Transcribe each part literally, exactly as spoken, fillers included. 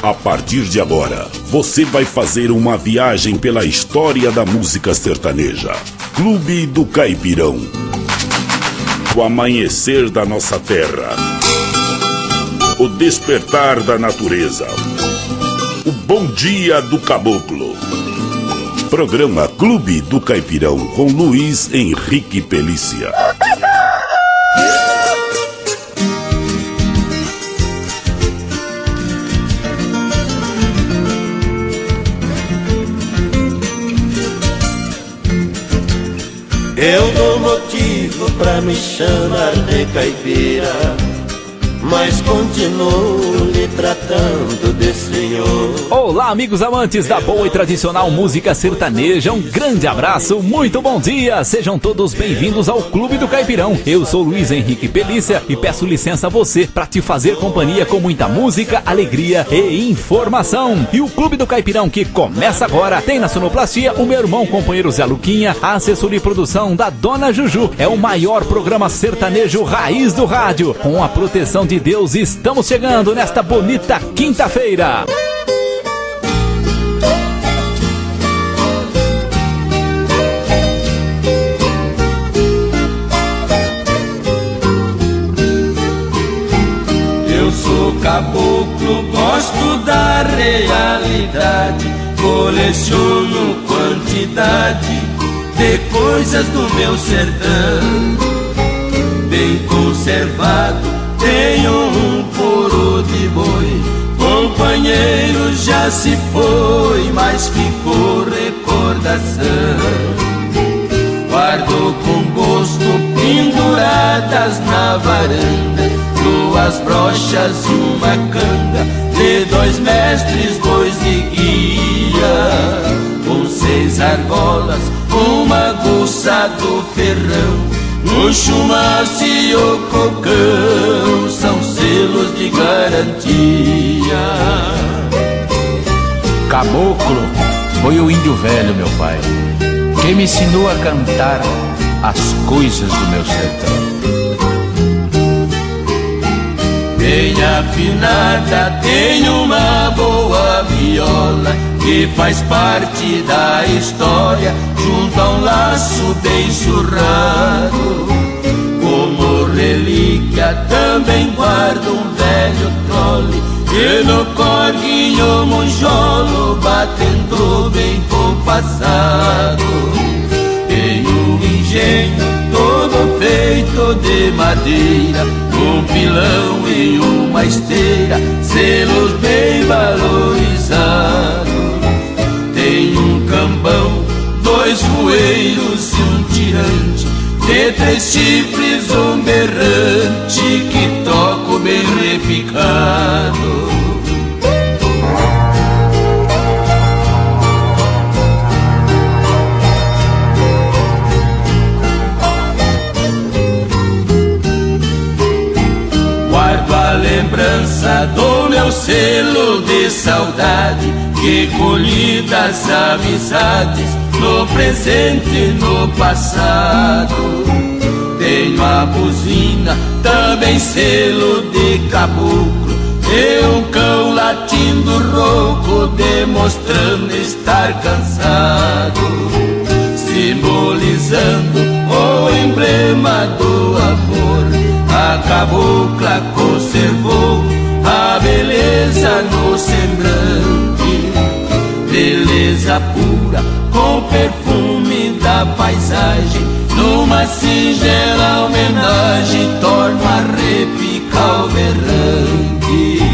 A partir de agora, você vai fazer uma viagem pela história da música sertaneja. Clube do Caipirão. O amanhecer da nossa terra. O despertar da natureza. O bom dia do caboclo. Programa Clube do Caipirão com Luiz Henrique Pelícia. Eu dou motivo pra me chamar de caipira, mas continuo lhe tratando de senhor. Olá, amigos amantes da boa e tradicional música sertaneja, um grande abraço, muito bom dia, sejam todos bem-vindos ao Clube do Caipirão. Eu sou Luiz Henrique Pelícia e peço licença a você para te fazer companhia com muita música, alegria e informação. E o Clube do Caipirão que começa agora tem na sonoplastia o meu irmão companheiro Zé Luquinha, a assessoria e produção da Dona Juju. É o maior programa sertanejo raiz do rádio, com a proteção de Deus. Estamos chegando nesta bonita quinta-feira. Eu sou caboclo, gosto da realidade, coleciono quantidade de coisas do meu sertão. Bem conservado tenho um furo de boi, companheiro já se foi, mas ficou recordação. Guardo com gosto penduradas na varanda duas brochas e uma canga de dois mestres, bois de guia, com seis argolas, uma aguça do ferrão, o chumaço e o cocão são selos de garantia. Caboclo foi o índio velho, meu pai, que me ensinou a cantar as coisas do meu sertão. Bem afinada, tenho uma boa viola que faz parte da história, junto a um laço bem surrado. Como relíquia também guardo um velho trole, e no corguinho monjolo batendo bem compassado. Tenho um engenho todo feito de madeira, um pilão e uma esteira, selos bem valorizados. Tem um cambão, dois voeiros e um tirante, de três chifres um berrante que toco bem repicado. Guardo a lembrança do meu selo de saudade, que colhi das amizades no presente e no passado. Tenho a buzina, também selo de caboclo, e um cão latindo rouco, demonstrando estar cansado, simbolizando o emblema do amor. A cabocla conservou a beleza no semblante, beleza pura com perfume da paisagem, numa singela homenagem torno a repicar o berrante.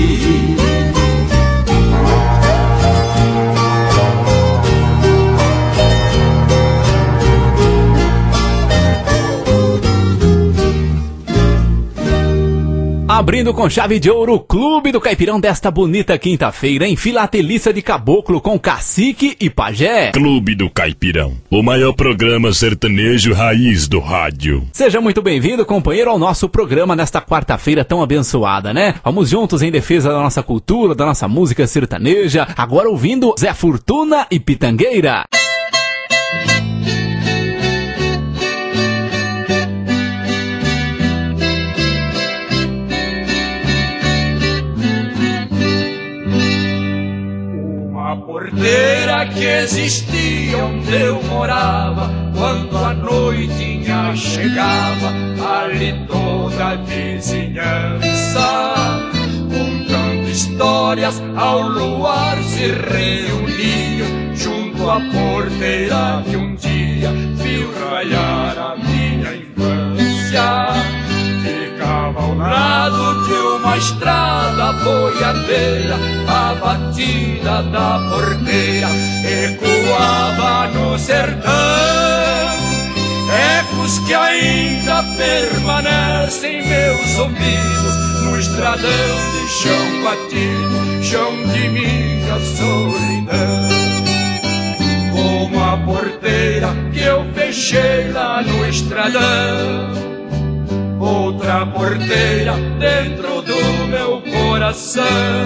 Abrindo com chave de ouro o Clube do Caipirão desta bonita quinta-feira, em Filatelista de Caboclo com Cacique e Pajé. Clube do Caipirão, o maior programa sertanejo raiz do rádio. Seja muito bem-vindo, companheiro, ao nosso programa nesta quarta-feira tão abençoada, né? Vamos juntos em defesa da nossa cultura, da nossa música sertaneja, agora ouvindo Zé Fortuna e Pitangueira. existia onde eu morava. Quando a noitinha chegava, ali toda a vizinhança, contando histórias ao luar, se reuniam junto à porteira que um dia viu raiar a minha infância. Ficava ao lado de uma estrada boiadeira, a batida da porteira ecoava no sertão. Ecos que ainda permanecem meus ouvidos no estradão de chão batido, chão de minha solidão. Como a porteira que eu fechei lá no estradão, outra porteira dentro do meu coração.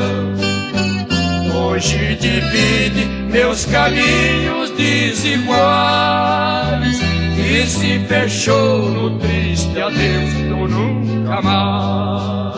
Hoje divide meus caminhos desiguais e se fechou no triste adeus do nunca mais.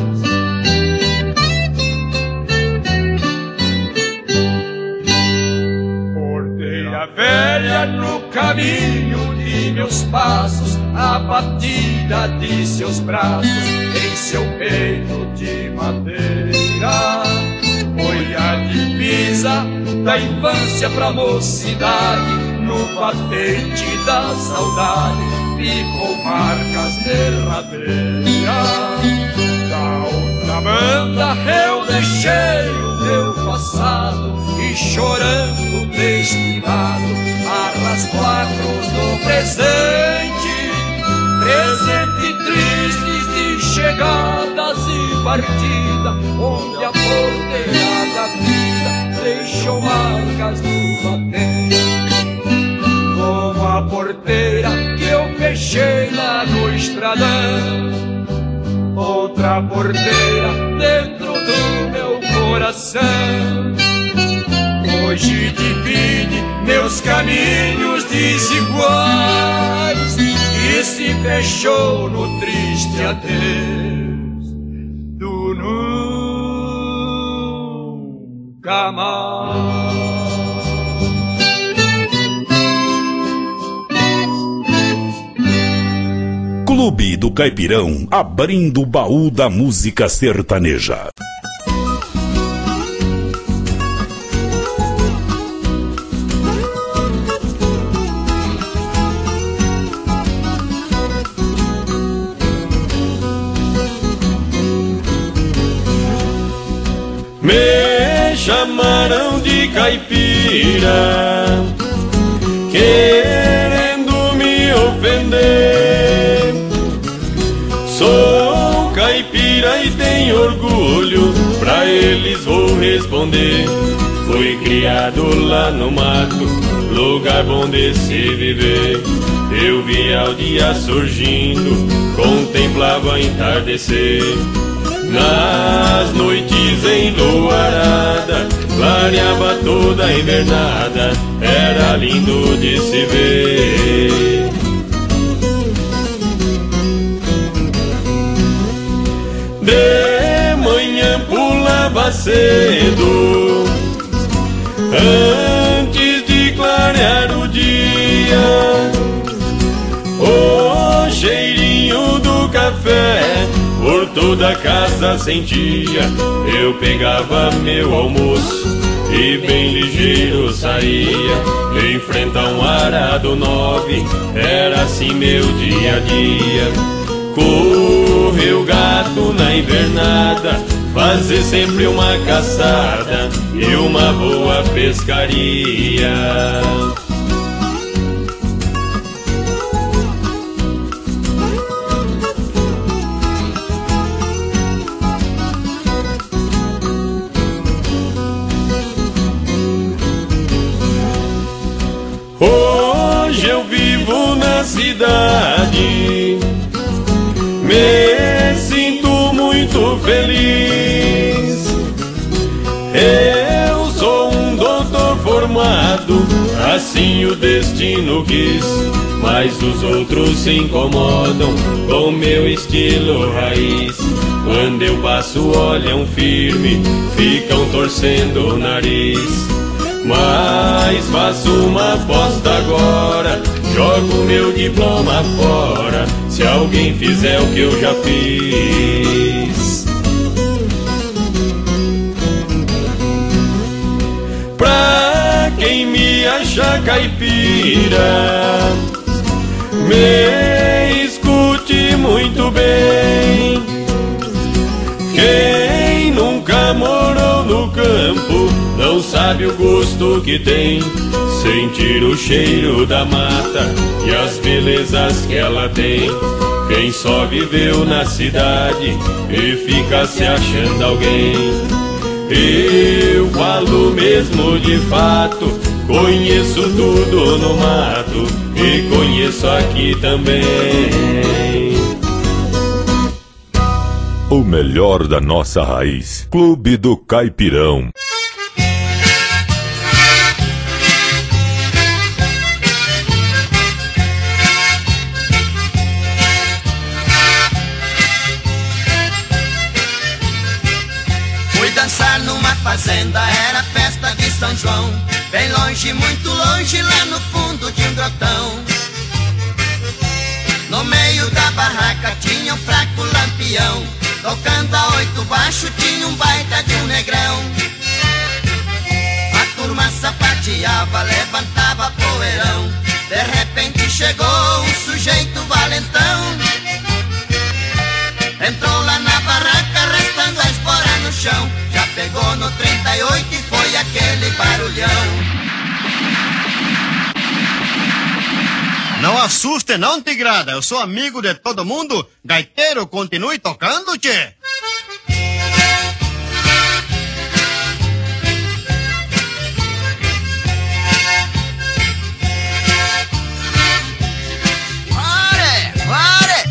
Porteira velha no caminho de meus passos, a batida de seus braços em seu peito de madeira. Foi a divisa da infância pra mocidade, no batente da saudade ficou marcas derradeiras. Da outra banda eu deixei o meu passado e chorando destinado arrasto a cruz do presente. Presente tristes de chegadas e partida, onde a porteira da vida deixou marcas no batente. Como a porteira que eu fechei lá no estradão, outra porteira dentro do meu coração. Hoje divide meus caminhos desiguais e se fechou no triste adeus do nunca mais. Clube do Caipirão, abrindo o baú da música sertaneja. Me chamaram de caipira, querendo me ofender. Sou caipira e tenho orgulho, pra eles vou responder. Fui criado lá no mato, lugar bom de se viver. Eu via o dia surgindo, contemplava entardecer. Nas noites enluarada, clareava toda a invernada, era lindo de se ver. De manhã pulava cedo, antes de clarear o dia. O cheirinho do café por toda a casa sentia. Eu pegava meu almoço e bem ligeiro saía, enfrentar um arado nove, era assim meu dia a dia. Correr o gato na invernada, fazer sempre uma caçada e uma boa pescaria. Hoje eu vivo na cidade, me sinto muito feliz. Eu sou um doutor formado, assim o destino quis. Mas os outros se incomodam com meu estilo raiz. Quando eu passo olham firme, ficam torcendo o nariz. Mas faço uma aposta agora, jogo meu diploma fora, se alguém fizer o que eu já fiz. Pra quem me acha caipira, me escute muito bem. Quem nunca morou no campo não sabe o gosto que tem sentir o cheiro da mata e as belezas que ela tem. Quem só viveu na cidade e fica se achando alguém. Eu falo mesmo de fato, conheço tudo no mato e conheço aqui também. O melhor da nossa raiz. Clube do Caipirão. Fui dançar numa fazenda, era festa de São João. Bem longe, muito longe, lá no fundo de um grotão. No meio da barraca tinha um fraco lampião. Tocando a oito baixo tinha um baita de um negrão. A turma sapateava, levantava poeirão. De repente chegou um sujeito valentão. Entrou lá na barraca restando a espora no chão. Já pegou no trinta e oito e foi aquele barulhão. Não assuste não, tigrada, eu sou amigo de todo mundo. Gaiteiro, continue tocando, tchê. Pare, pare!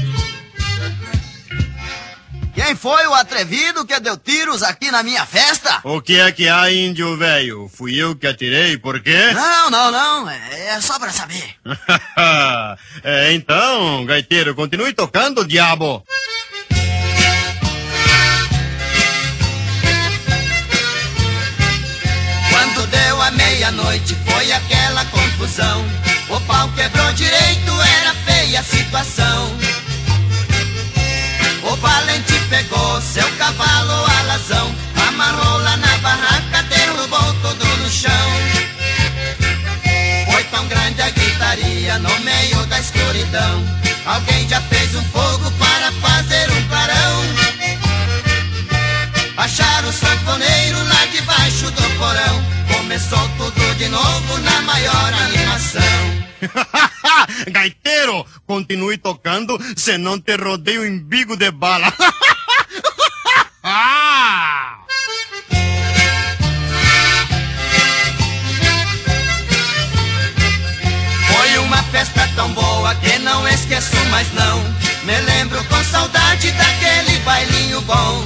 Quem foi o atrevido que deu tiros aqui na minha festa? O que é que há, índio velho? Fui eu que atirei, por quê? Não, não, não, é só pra saber. É, então, gaiteiro, continue tocando, diabo. Quando deu a meia-noite foi aquela confusão. O pau quebrou direito, era feia a situação. O valente pegou seu cavalo alazão, amarrou lá na barraca, derrubou tudo no chão. Foi tão grande a gritaria no meio da escuridão. Alguém já fez um fogo para fazer um clarão. Acharam o sanfoneiro lá debaixo do porão. Começou tudo de novo na maior animação. Gaiteiro, continue tocando, senão te rodeio em bico de bala. Foi uma festa tão boa que não esqueço mais não. Me lembro com saudade daquele bailinho bom.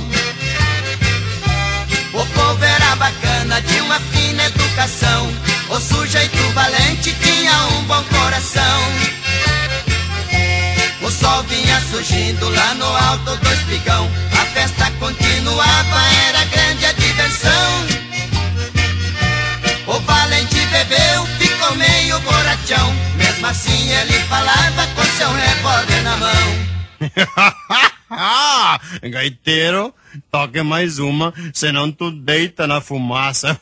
O povo era bacana, de uma fina educação. O sujeito valente tinha um bom coração. O sol vinha surgindo lá no alto do espigão. A festa continuava, era grande a diversão. O valente bebeu, ficou meio borrachão. Mesmo assim ele falava com seu revólver na mão. Gaiteiro, toque mais uma, senão tu deita na fumaça.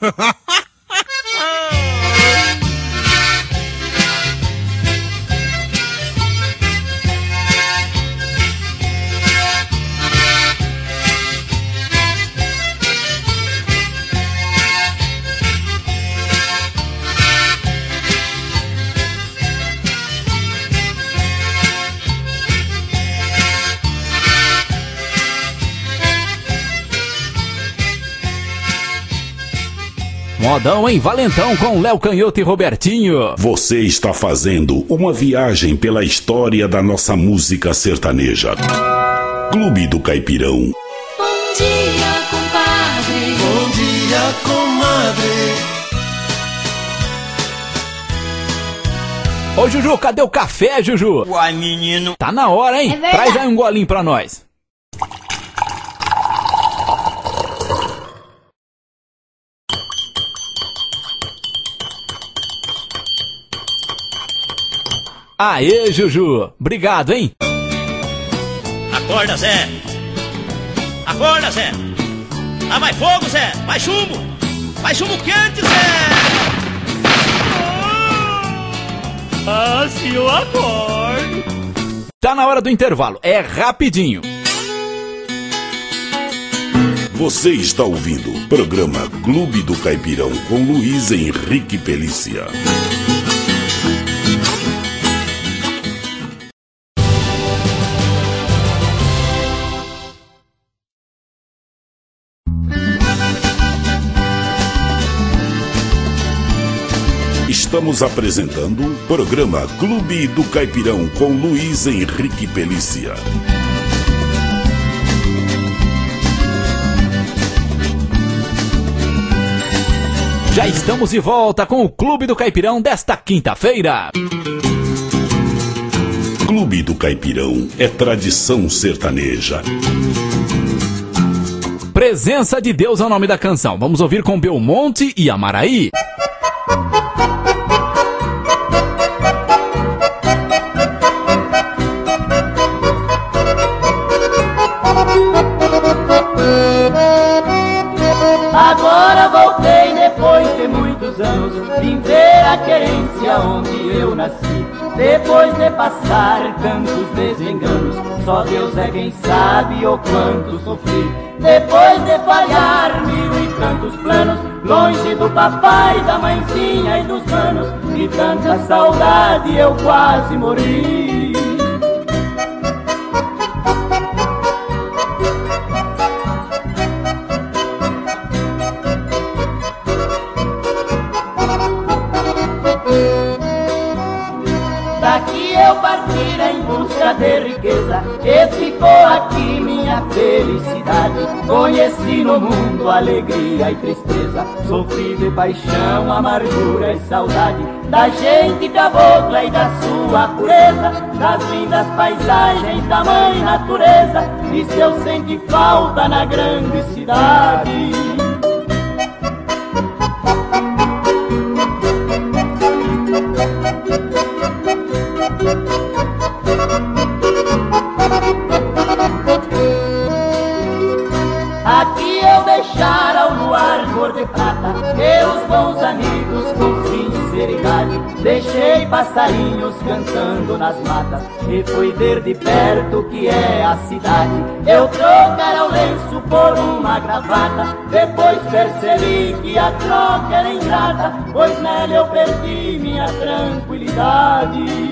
Modão em Valentão com Léo Canhoto e Robertinho. Você está fazendo uma viagem pela história da nossa música sertaneja. Clube do Caipirão. Bom dia, compadre. Bom dia, comadre. Ô, Juju, cadê o café, Juju? Uai, menino. Tá na hora, hein? É Traz aí um golinho pra nós. Aê, Juju. Obrigado, hein? Acorda, Zé. Acorda, Zé. Lá vai fogo, Zé. Vai chumbo. Vai chumbo quente, Zé. Ah, se eu acordo. Tá na hora do intervalo. É rapidinho. Você está ouvindo o programa Clube do Caipirão com Luiz Henrique Pelícia. Estamos apresentando o programa Clube do Caipirão com Luiz Henrique Pelícia. Já estamos de volta com o Clube do Caipirão desta quinta-feira. Clube do Caipirão é tradição sertaneja. Presença de Deus é o nome da canção. Vamos ouvir com Belmonte e Amaraí. Agora voltei depois de muitos anos, vim ver a querência onde eu nasci. Depois de passar tantos desenganos, só Deus é quem sabe o quanto sofri. Depois de falhar mil e tantos planos, longe do papai, da mãezinha e dos manos, e tanta saudade eu quase morri. Daqui eu partir em busca de riqueza, e ficou aqui minha felicidade. Conheci no mundo alegria e tristeza, sofri de paixão, amargura e saudade, da gente cabocla e da sua pureza, das lindas paisagens da mãe natureza, e se eu senti falta na grande cidade. Aqui eu deixara ao luar cor de prata, meus bons amigos com sinceridade. Deixei passarinhos cantando nas matas, e fui ver de perto o que é a cidade. Eu trocara o lenço por uma gravata, depois percebi que a troca era ingrata, pois nela eu perdi minha tranquilidade.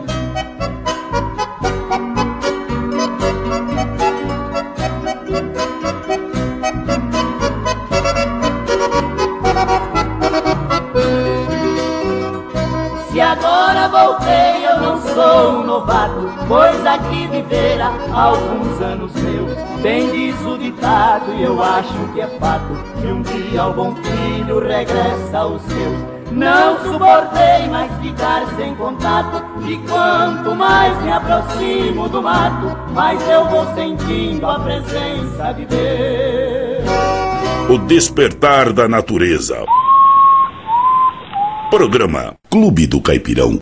Se agora voltei eu não sou um novato, pois aqui vivera alguns anos meus. Bem diz o ditado e eu acho que é fato, que um dia o bom filho regressa aos seus. Não suportei mais ficar sem contato, e quanto mais me aproximo do mato, mais eu vou sentindo a presença de Deus. O despertar da natureza. Programa Clube do Caipirão.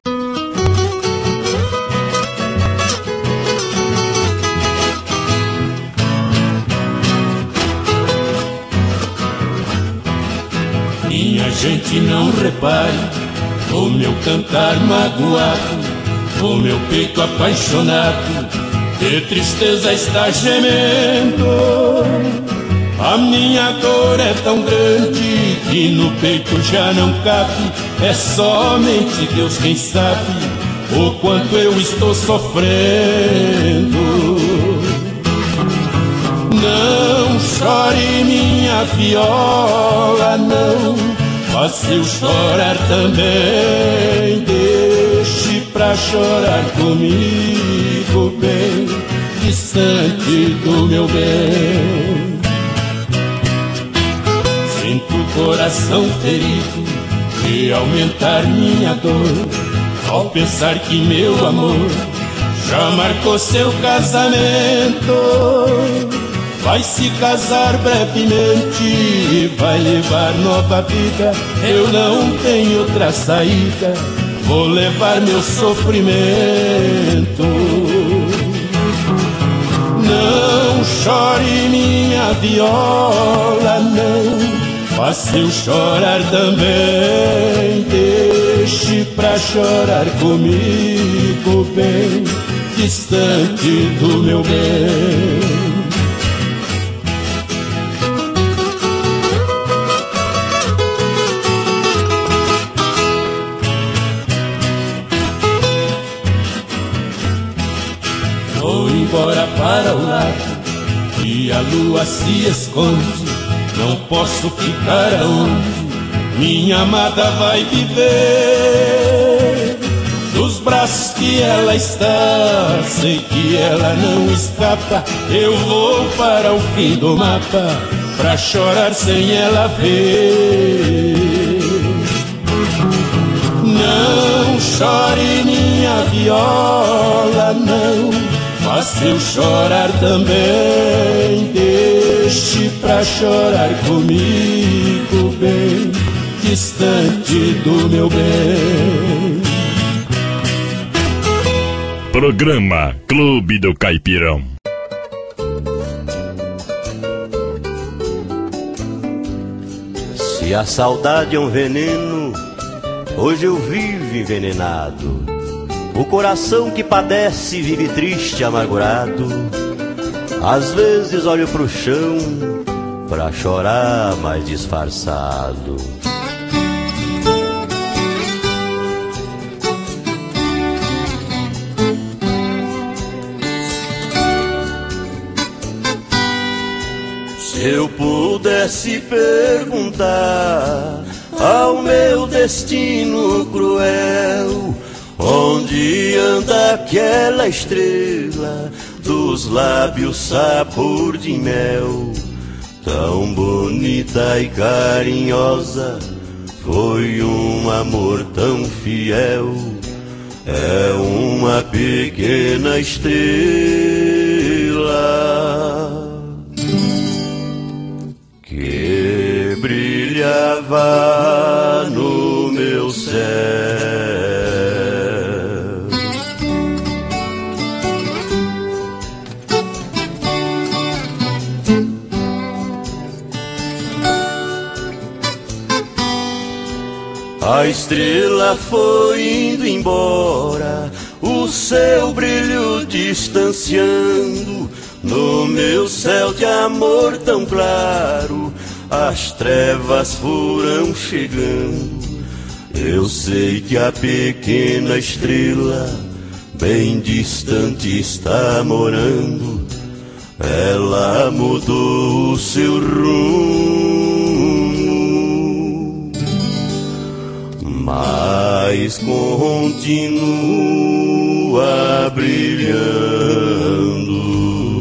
Minha gente, não repare o meu cantar magoado, o meu peito apaixonado de tristeza está gemendo. A minha dor é tão grande que no peito já não cabe, é somente Deus quem sabe o quanto eu estou sofrendo. Não chore minha viola, não, faça eu chorar também. Deixe pra chorar comigo bem distante do meu bem. Sinto o coração ferido de aumentar minha dor ao pensar que meu amor já marcou seu casamento. Vai se casar brevemente e vai levar nova vida. Eu não tenho outra saída, vou levar meu sofrimento. Não chore minha viola, não, faça eu chorar também. Deixe pra chorar comigo bem distante do meu bem. Vou embora para o lado e a lua se esconde. Não posso ficar aonde minha amada vai viver. Dos braços que ela está, sei que ela não escapa. Eu vou para o fim do mapa pra chorar sem ela ver. Não chore minha viola, não, faça eu chorar também. Deixe pra chorar comigo bem distante do meu bem. Programa Clube do Caipirão. Se a saudade é um veneno, hoje eu vivo envenenado. O coração que padece vive triste, amargurado. Às vezes olho pro chão pra chorar mais disfarçado. Se eu pudesse perguntar ao meu destino cruel, onde anda aquela estrela dos lábios sabor de mel, tão bonita e carinhosa, foi um amor tão fiel. É uma pequena estrela que brilhava no meu céu. A estrela foi indo embora, o seu brilho distanciando. No meu céu de amor tão claro, as trevas foram chegando. Eu sei que a pequena estrela bem distante está morando. Ela mudou o seu rumo, mas continua brilhando.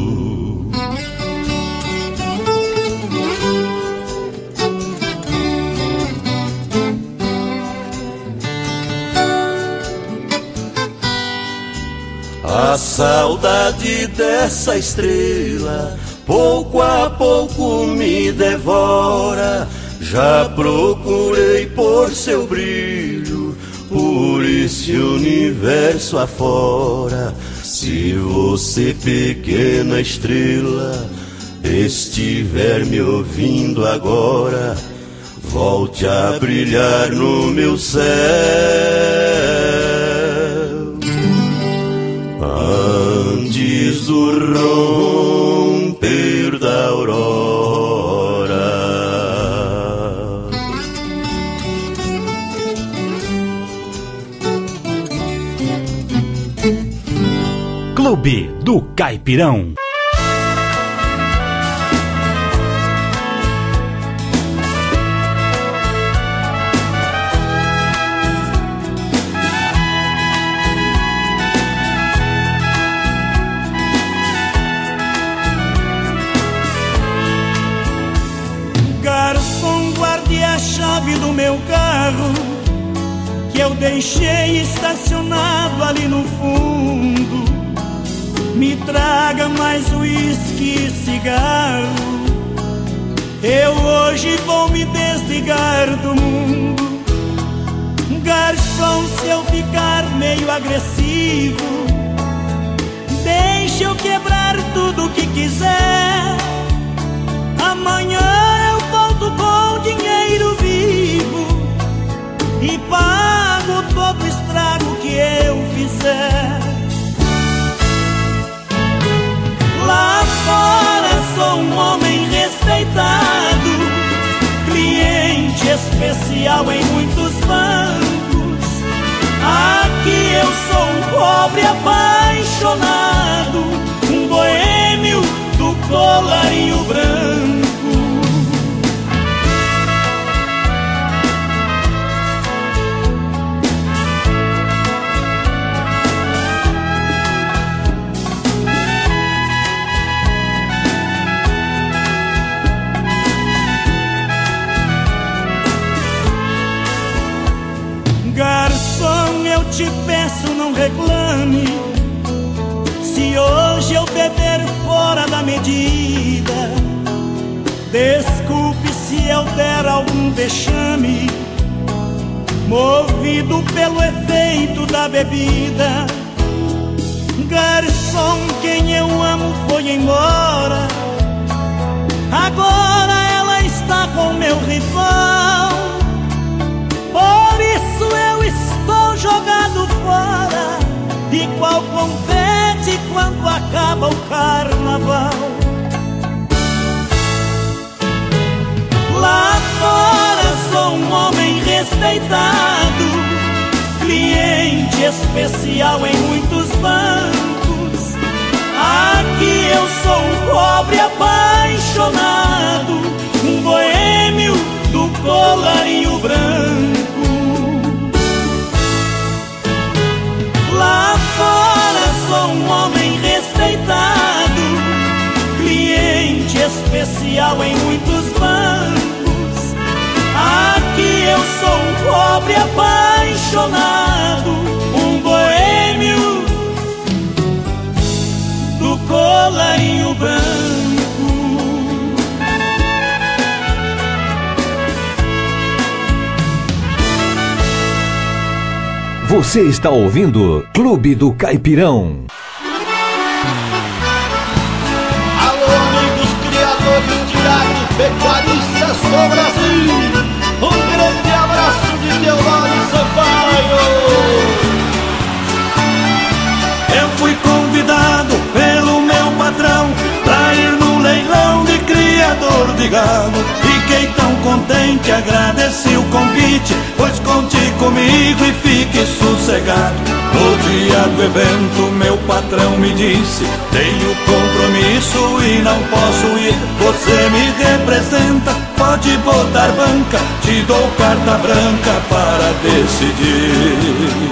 A saudade dessa estrela pouco a pouco me devora. Já procurei por seu brilho por esse universo afora. Se você, pequena estrela, estiver me ouvindo agora, volte a brilhar no meu céu. Antes do romper da aurora. Clube do Caipirão. Do meu carro que eu deixei estacionado ali no fundo, me traga mais uísque e cigarro. Eu hoje vou me desligar do mundo. Garçom, se eu ficar meio agressivo, deixa eu quebrar tudo que quiser. Amanhã eu volto com dinheiro vivo e pago todo o estrago que eu fizer. Lá fora sou um homem respeitado, cliente especial em muitos bancos. Aqui eu sou um pobre apaixonado, um boêmio do colarinho branco. Garçom, eu te peço, não reclame se hoje eu beber fora da medida. Desculpe se eu der algum vexame, movido pelo efeito da bebida. Garçom, quem eu amo foi embora, agora ela está com meu rival. Por isso eu estou jogado fora, igual confete quando acaba o carnaval. Lá fora sou um homem respeitado, cliente especial em muitos bancos. Aqui eu sou um pobre apaixonado, um boêmio do colarinho branco. Lá fora sou um homem respeitado, cliente especial em muitos bancos. Aqui eu sou um pobre apaixonado, um boêmio do colarinho branco. Você está ouvindo Clube do Caipirão. Alô, amigos criadores de gado, pecuaristas do Brasil. Um grande abraço de Teodoro Sampaio. Eu fui convidado pelo meu patrão pra ir no leilão de criador de gado. Fiquei tão contente, agradeci o convite, pois conte comigo e fique sossegado. No dia do evento meu patrão me disse: tenho compromisso e não posso ir. Você me representa, pode botar banca, te dou carta branca para decidir.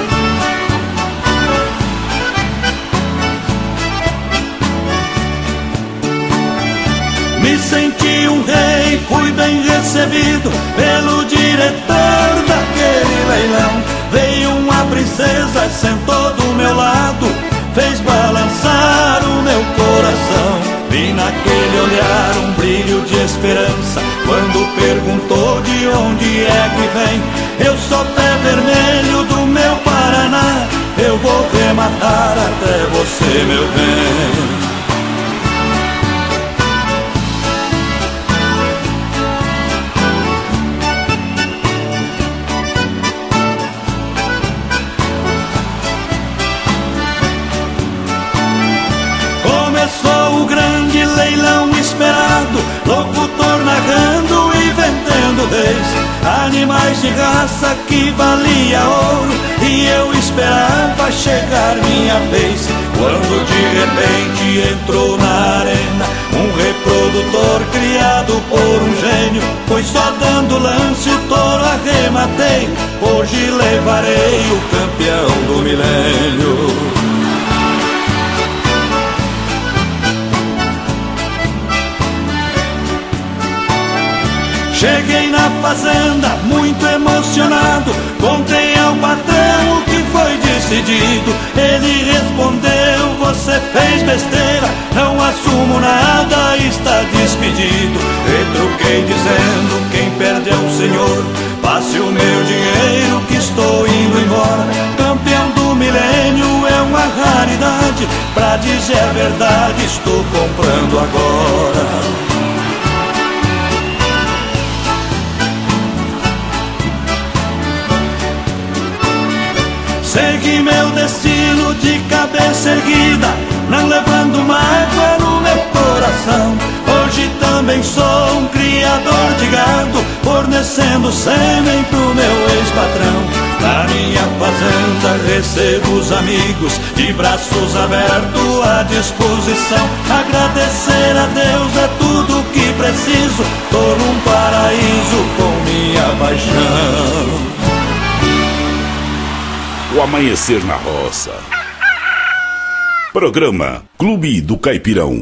Me senti um rei, fui bem recebido pelo diretor daquele leilão. Veio uma princesa, sentou do meu lado, fez balançar o meu coração. Vi naquele olhar um brilho de esperança, quando perguntou de onde é que vem. Eu sou pé vermelho do meu Paraná, eu vou rematar até você, meu bem. Locutor narrando e vendendo reis, animais de raça que valia ouro, e eu esperava chegar minha vez. Quando de repente entrou na arena um reprodutor criado por um gênio. Foi só dando lance o touro arrematei, hoje levarei o campeão do milênio. Cheguei na fazenda muito emocionado, contei ao patrão o que foi decidido. Ele respondeu: você fez besteira, não assumo nada, está despedido. Retruquei dizendo: quem perde é o senhor, passe o meu dinheiro que estou indo embora. Campeão do milênio é uma raridade, pra dizer a verdade estou comprando agora. Segui meu destino de cabeça erguida, não levando mágoa no meu coração. Hoje também sou um criador de gado, fornecendo sêmen pro meu ex-patrão. Na minha fazenda recebo os amigos, de braços abertos à disposição. Agradecer a Deus é tudo que preciso, tô num paraíso com minha paixão. O Amanhecer na Roça. Programa Clube do Caipirão.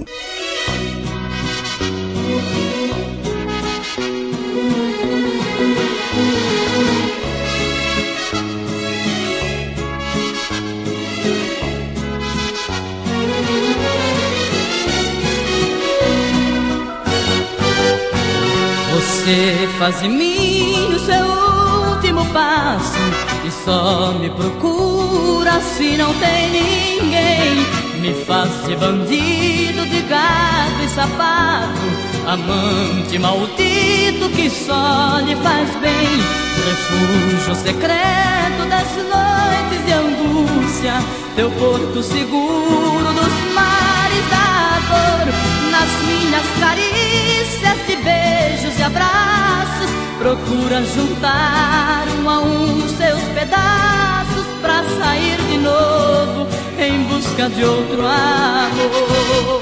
Você faz de mim o seu último passo e só me procura se não tem ninguém. Me faz de bandido, de gato e sapato, amante maldito que só lhe faz bem. Refúgio secreto das noites de angústia, teu porto seguro dos mares da dor. Nas minhas carícias de beijos e abraços, procura juntar um a um seus pedaços pra sair de novo em busca de outro amor.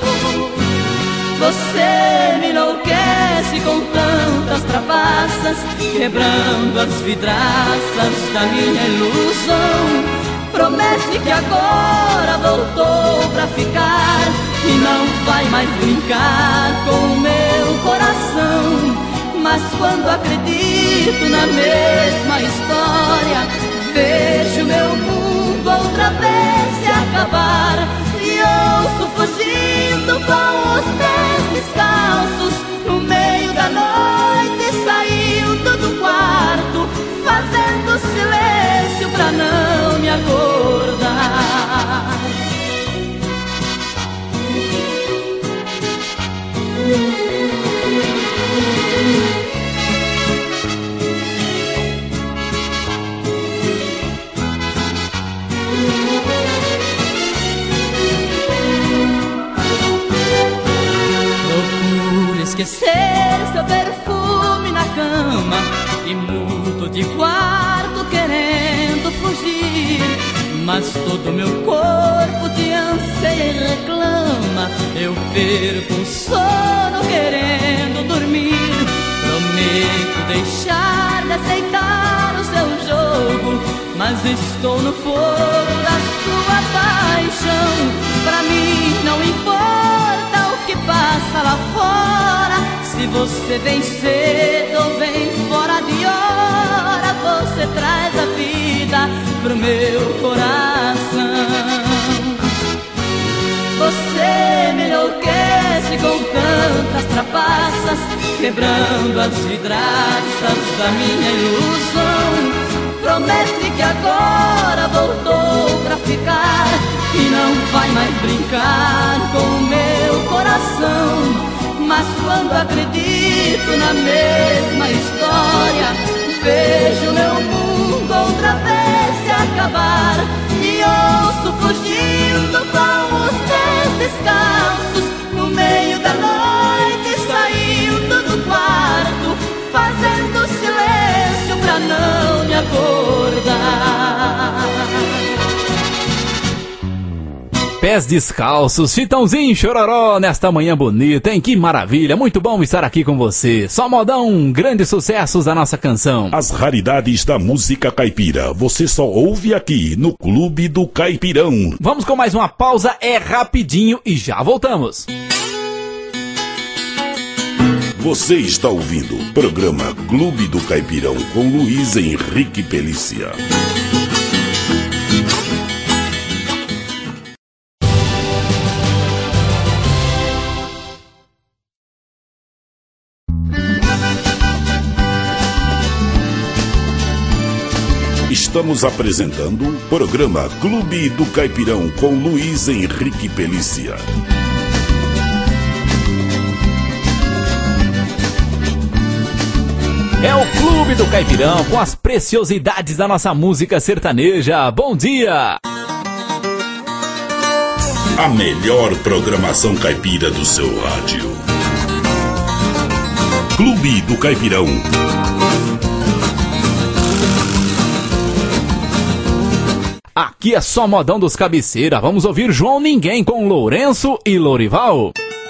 Você me enlouquece com tantas trapaças, quebrando as vidraças da minha ilusão. Promete que agora voltou pra ficar e não vai mais brincar com o meu coração. Mas quando acredito na mesma história, vejo meu mundo outra vez se acabar. E ouço fugindo com os pés descalços no meio da noite, saindo do quarto, fazendo silêncio pra não me acordar. Procuro esquecer seu perfume na cama e mudo de quarto querendo fugir, mas todo meu corpo te anseia e reclama. Eu perco o sono querendo dormir. Prometo deixar de aceitar o seu jogo, mas estou no fogo da sua paixão. Pra mim não importa o que passa lá fora, se você vem cedo ou vem fora de hora, você traz a vida pro meu coração. Você me enlouquece com tantas trapaças, quebrando as vidraças da minha ilusão. Promete que agora voltou pra ficar e não vai mais brincar com o meu coração. Mas quando acredito na mesma história, vejo meu mundo outra vez se acabar. E ouço fugindo com os pés descalços no meio da noite, saindo do quarto, fazendo silêncio pra não me acordar. Pés descalços, Chitãozinho Chororó, nesta manhã bonita, hein? Que maravilha, muito bom estar aqui com você. Só modão, grandes sucessos da nossa canção. As raridades da música caipira, você só ouve aqui no Clube do Caipirão. Vamos com mais uma pausa, é rapidinho e já voltamos. Você está ouvindo o programa Clube do Caipirão com Luiz Henrique Pelícia. Estamos apresentando o programa Clube do Caipirão com Luiz Henrique Pelícia. É o Clube do Caipirão com as preciosidades da nossa música sertaneja. Bom dia! A melhor programação caipira do seu rádio. Clube do Caipirão. Aqui é só modão dos cabeceira. Vamos ouvir João Ninguém com Lourenço e Lourival.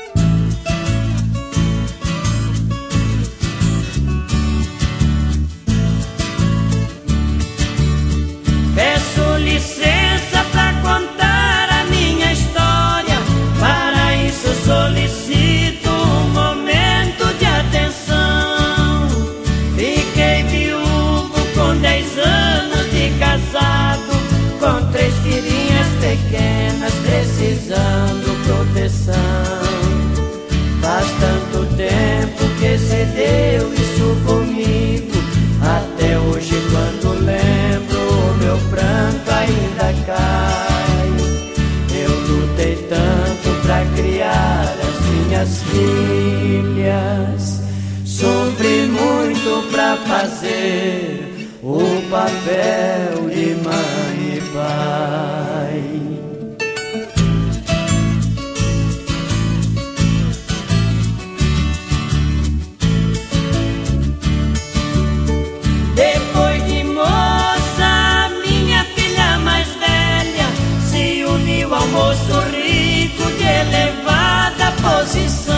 Peço licença pra contar a minha história. Para isso solicito um momento de atenção. Fiquei viúvo com dez anos de casado, com três filhinhas pequenas precisando proteção. Faz tanto tempo que se deu isso comigo. Até hoje quando lembro o meu pranto ainda cai. Eu lutei tanto pra criar as minhas filhas. Sofri muito pra fazer o papel de mãe e pai. Depois de moça, minha filha mais velha se uniu ao moço rico de elevada posição.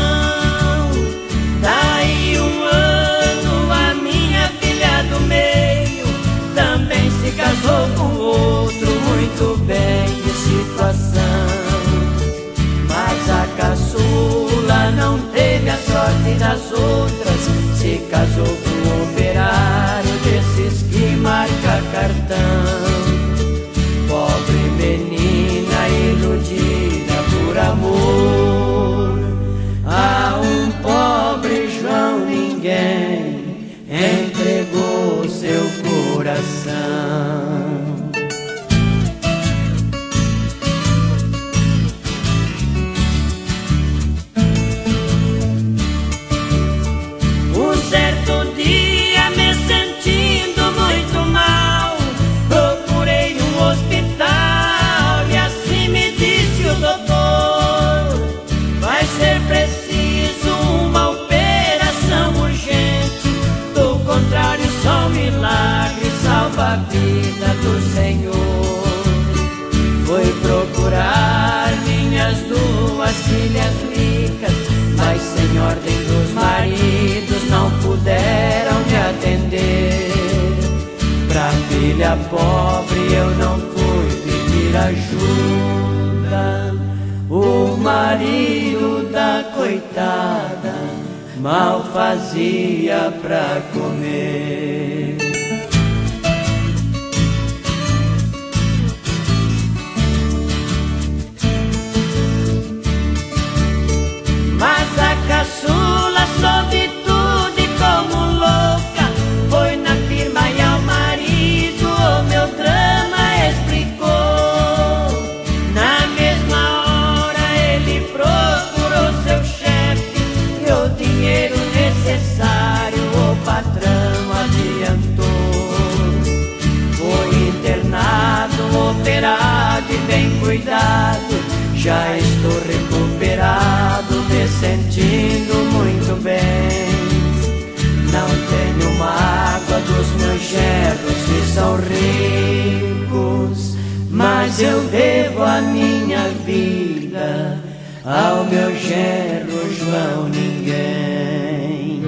Daí um ano a minha filha do meio também se casou com outro muito bem de situação. Mas a caçula não teve a sorte das outras, se casou com um operário desses que marca cartão. Pobre menina iludida por amor, a um pobre João Ninguém entregou seu coração. Um certo dia, me sentindo muito mal, procurei um hospital e assim me disse o doutor: vai ser preciso uma operação urgente, do contrário só um milagre salva a vida do Senhor. Fui procurar minhas duas filhas ricas, mas sem ordem dos maridos não puderam me atender. Pra filha pobre eu não fui pedir ajuda, o marido da coitada mal fazia pra comer. Mas a caçula soube tudo e como louca foi na firma e ao marido o meu drama explicou. Na mesma hora ele procurou seu chefe e o dinheiro necessário o patrão adiantou. Foi internado, operado e bem cuidado. Já estou recuperado, me sentindo muito bem. Não tenho mágoa dos meus genros que são ricos, mas eu devo a minha vida ao meu genro João Ninguém.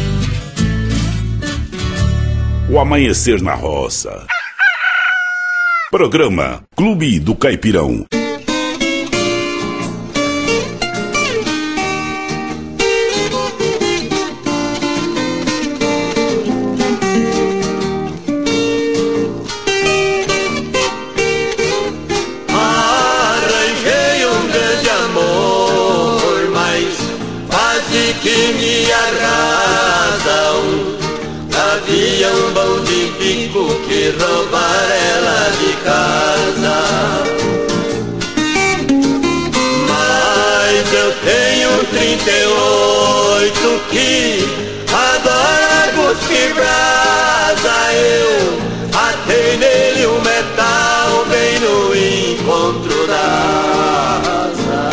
O Amanhecer na Roça. Programa Clube do Caipirão. Que minha razão havia um bom de pico que roubar ela de casa. Mas eu tenho trinta e oito que adora cuspir brasa. Eu atei nele um metal bem no encontro da asa.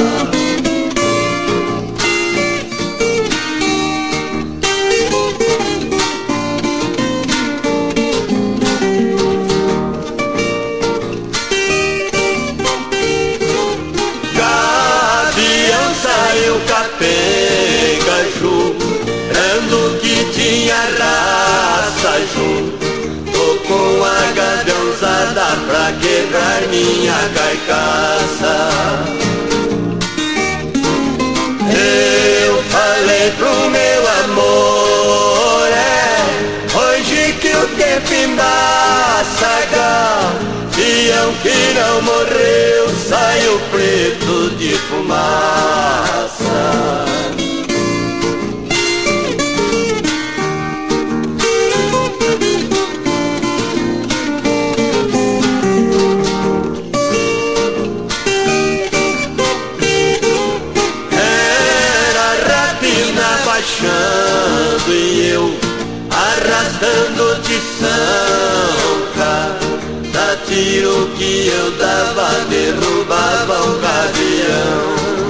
Gavião saiu capenga jurando que tinha raça junto. Com a gaviãozada pra quebrar minha carcaça. Eu falei pro meu amor, é hoje que o tempo embaça. Gavião que não morreu saiu preto de fumaça. E eu arrastando tição, cada tiro que eu dava derrubava um gavião.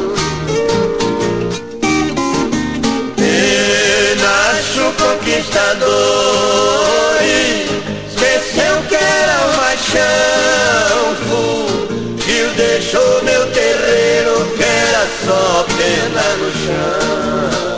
Penacho conquistador e esqueceu que era um machão. Fugiu, deixou meu terreiro que era só pena no chão.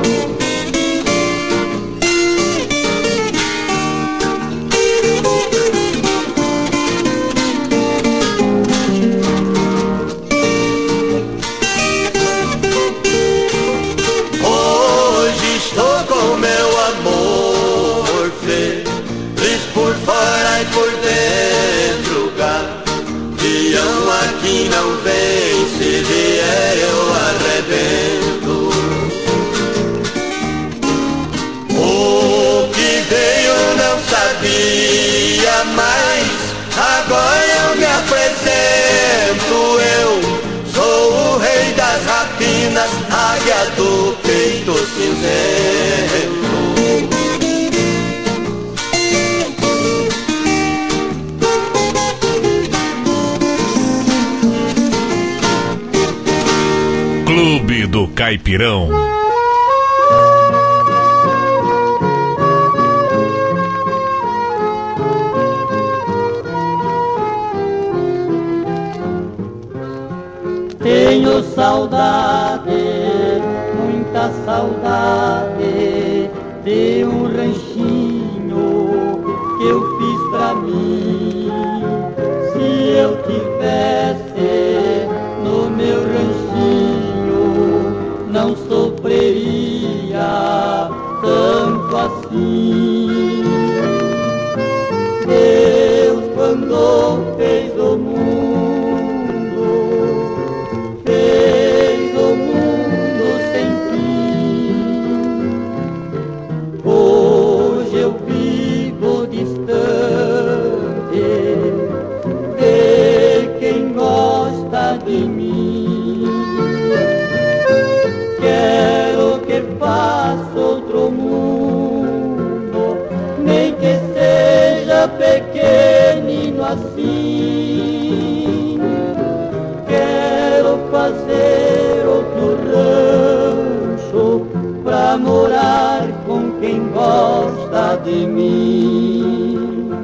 Aqui não vem, se vier eu arrebento. O que veio não sabia, mas agora eu me apresento. Eu sou o rei das rapinas, águia do peito cinzento. Clube do Caipirão. Tenho saudade, muita saudade de um ranchinho que eu fiz pra mim. Se eu tivesse no meu ranchinho, não sofreria tanto assim. Deus, quando fez o mundo, fez o mundo sem fim. Hoje eu vivo distante de quem gosta de mim. Quero que faça outro mundo, nem que seja pequenino assim. Quero fazer outro rancho pra morar com quem gosta de mim.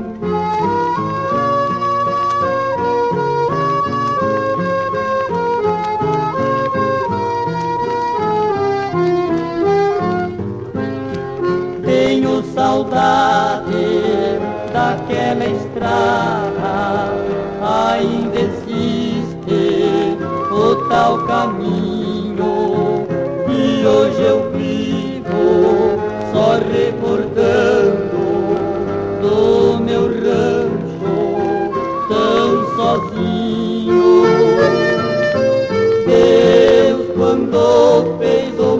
Tenho saudade daquela estrada, ainda existe o tal caminho, e hoje eu vivo só recordando do meu rancho tão sozinho. Deus, quando fez o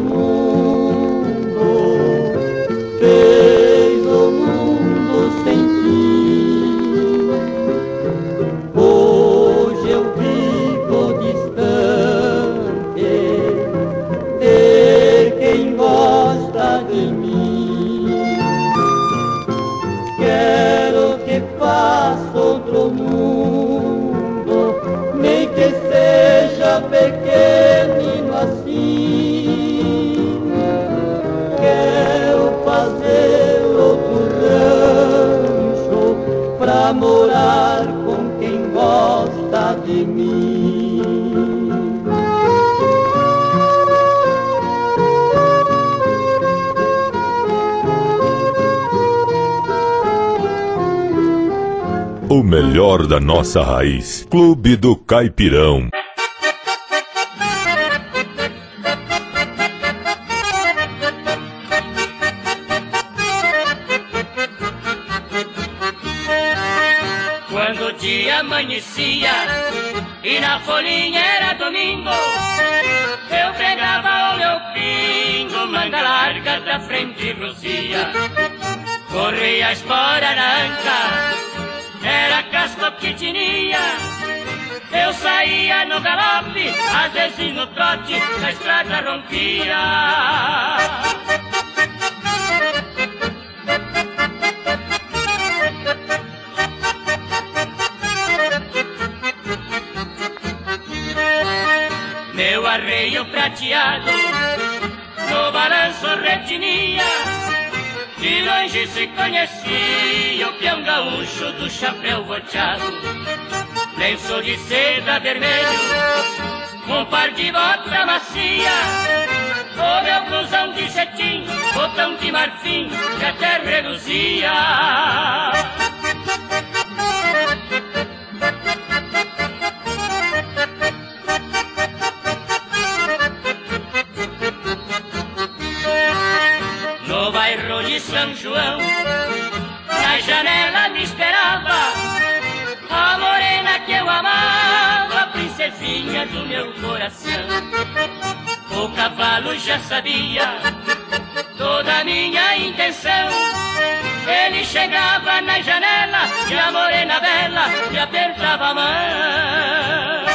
mundo, fez o mundo sem fim. que seja pequenino assim. Quero fazer outro rancho pra morar com quem gosta de mim. O melhor da nossa raiz. Clube do Caipirão. Quando o dia amanhecia e na folhinha era domingo, eu pegava o meu pingo, manga larga da frente Rosia, corria a espora na anca, era casco que tinha. Eu saía no galope, às vezes no trote, a estrada rompia. Meu arreio prateado no balanço retinia. De longe se conhecia o peão gaúcho do chapéu voteado, lenço de seda vermelho, um par de bota macia, o meu blusão de cetim, botão de marfim que até reluzia. No bairro de São João, na janela me esperava a morena que eu amava, a princesinha do meu coração. O cavalo já sabia toda a minha intenção. Ele chegava na janela e a morena bela me apertava a mão.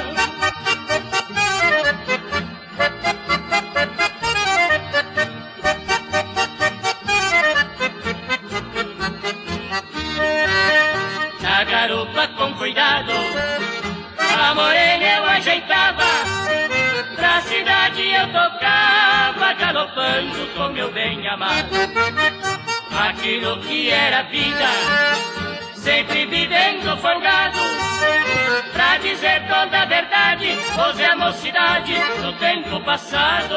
Na garupa com cuidado, a morena eu ajeitava, pra cidade eu tocava, galopando com meu bem amado. Aquilo que era vida, sempre vivendo folgado, pra dizer toda a verdade, hoje é a mocidade do tempo passado.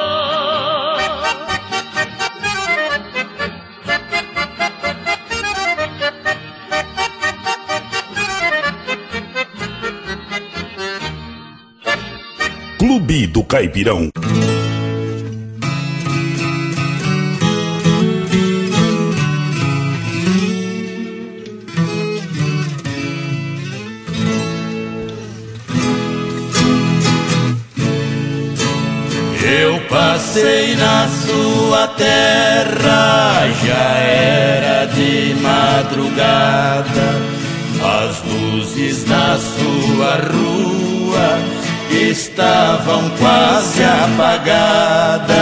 Clube do Caipirão. Eu passei na sua terra, já era de madrugada, as luzes na sua rua estavam quase apagadas.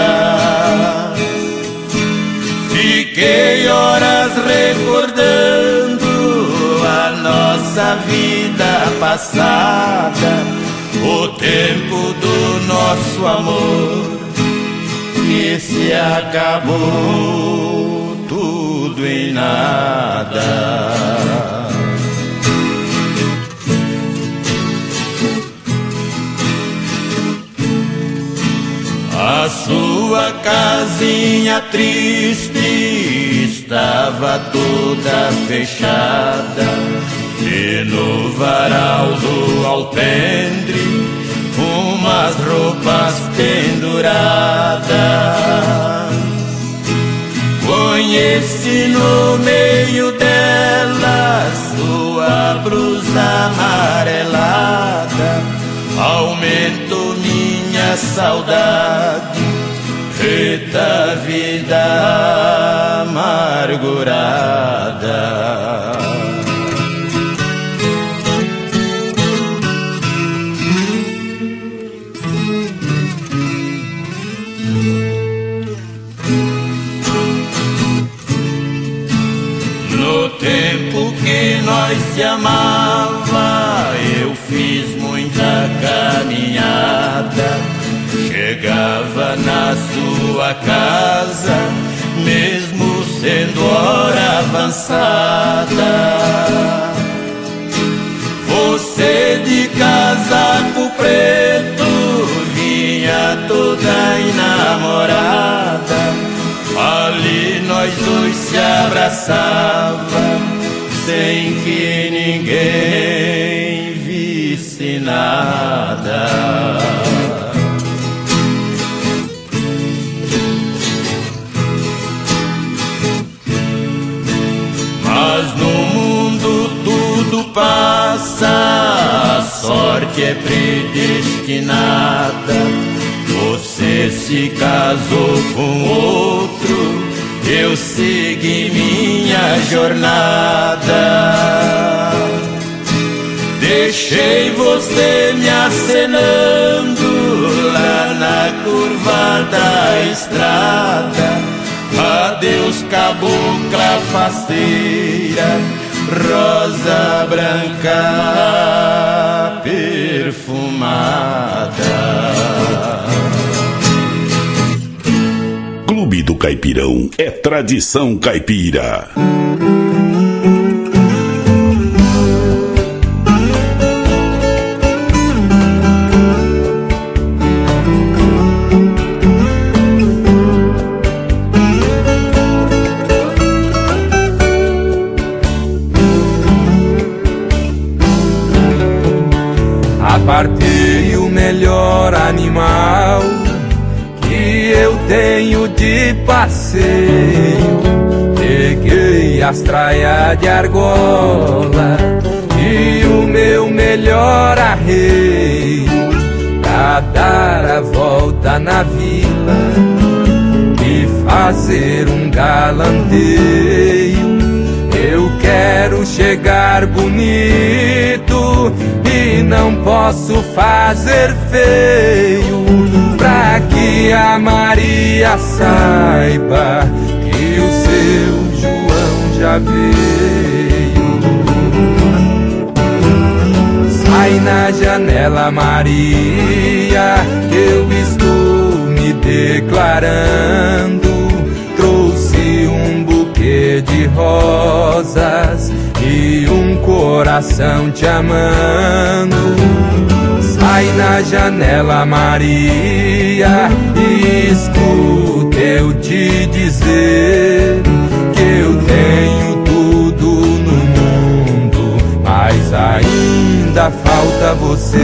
Fiquei horas recordando a nossa vida passada, o tempo do nosso amor que se acabou tudo em nada. A sua casinha triste estava toda fechada, e no varal do alpendre umas roupas penduradas. Conheci no meio delas sua blusa amarelada, aumentou minha saudade, eita vida amargurada. No tempo que nós se amava, eu fiz muita caminhada, chegava na sua casa, mesmo sendo hora avançada. Você de casaco preto vinha toda enamorada, ali nós dois se abraçava, sem que ninguém visse nada. Mas no mundo tudo passa, a sorte é predestinada. Você se casou com outro, eu segui minha jornada. Deixei você me acenando lá na curva da estrada. Adeus, cabocla faceira, rosa branca perfumada. Clube do Caipirão é tradição caipira. Apartei o melhor animal que eu tenho de passeio. Peguei as traias de argola e o meu melhor arreio, pra dar a volta na vila e fazer um galanteio. Eu quero chegar bonito e não posso fazer feio, pra que a Maria saiba que o seu João já veio. Sai na janela, Maria, eu estou me declarando. Trouxe um buquê de rosas e um coração te amando. Sai na janela, Maria, e escuta eu te dizer que eu tenho tudo no mundo, mas ainda falta você.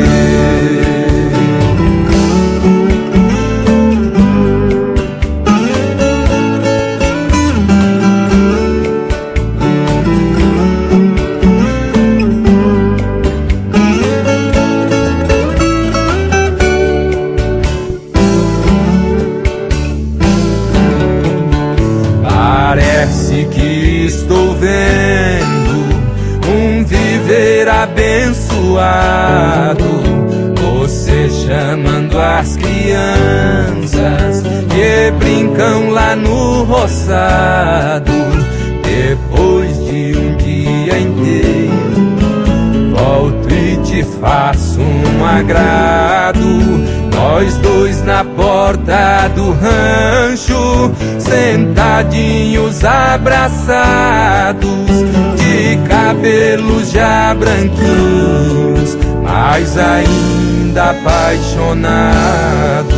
Estou vendo um viver abençoado, você chamando as crianças que brincam lá no roçado. Depois de um dia inteiro, volto e te faço um agrado. Nós dois na porta do rancho, sentadinhos abraçados, de cabelos já branquinhos, mas ainda apaixonados.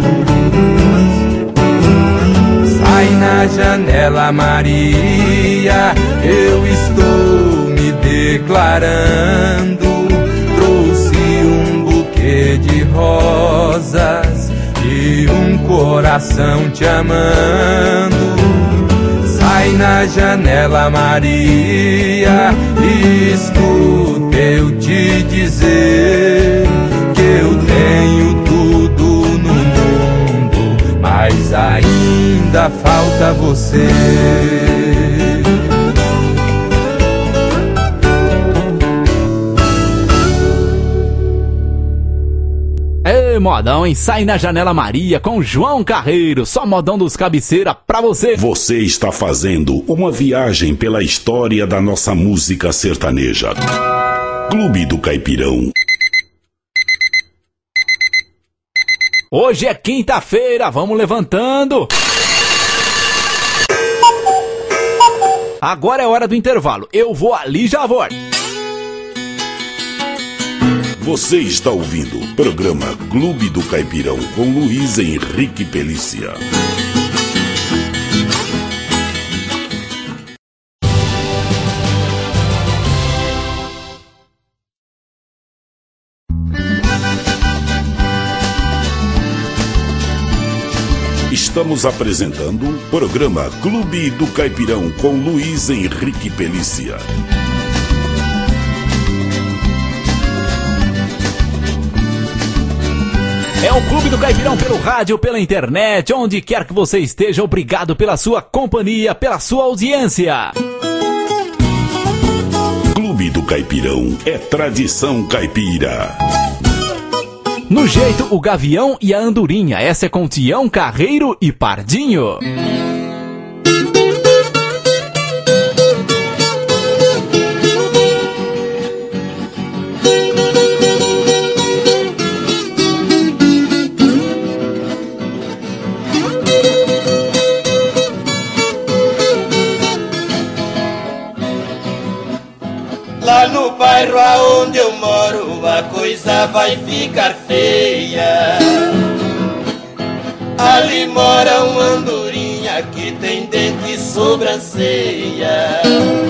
Sai na janela, Maria, eu estou me declarando. Trouxe um buquê de rosas e um coração te amando. Sai na janela, Maria, e escuta eu te dizer que eu tenho tudo no mundo, mas ainda falta você. Modão, hein? Sai na janela, Maria, com João Carreiro. Só modão dos cabeceira pra você. Você está fazendo uma viagem pela história da nossa música sertaneja. Clube do Caipirão. Hoje é quinta-feira, vamos levantando. Agora é hora do intervalo. Eu vou ali e já volto. Você está ouvindo o programa Clube do Caipirão com Luiz Henrique Pelícia. Estamos apresentando o programa Clube do Caipirão com Luiz Henrique Pelícia. É o Clube do Caipirão pelo rádio, pela internet, onde quer que você esteja. Obrigado pela sua companhia, pela sua audiência. Clube do Caipirão é tradição caipira. No jeito, o Gavião e a Andorinha. Essa é com Tião, Carreiro e Pardinho. Lá no bairro aonde eu moro a coisa vai ficar feia. Ali mora uma andorinha que tem dente e sobrancelha.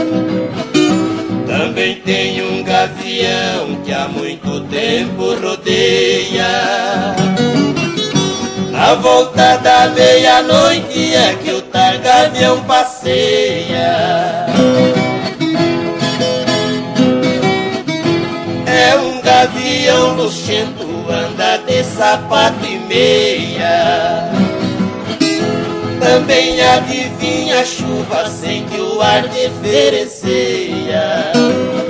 Também tem um gavião que há muito tempo rodeia. Na volta da meia-noite é que o tal gavião passeia. É um gavião luxento, anda de sapato e meia. Também adivinha a chuva, sente o ar diferencia.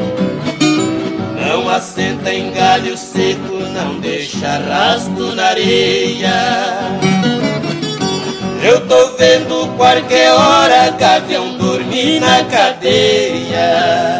Não assenta em galho seco, não deixa rastro na areia. Eu tô vendo qualquer hora gavião dormir na cadeia.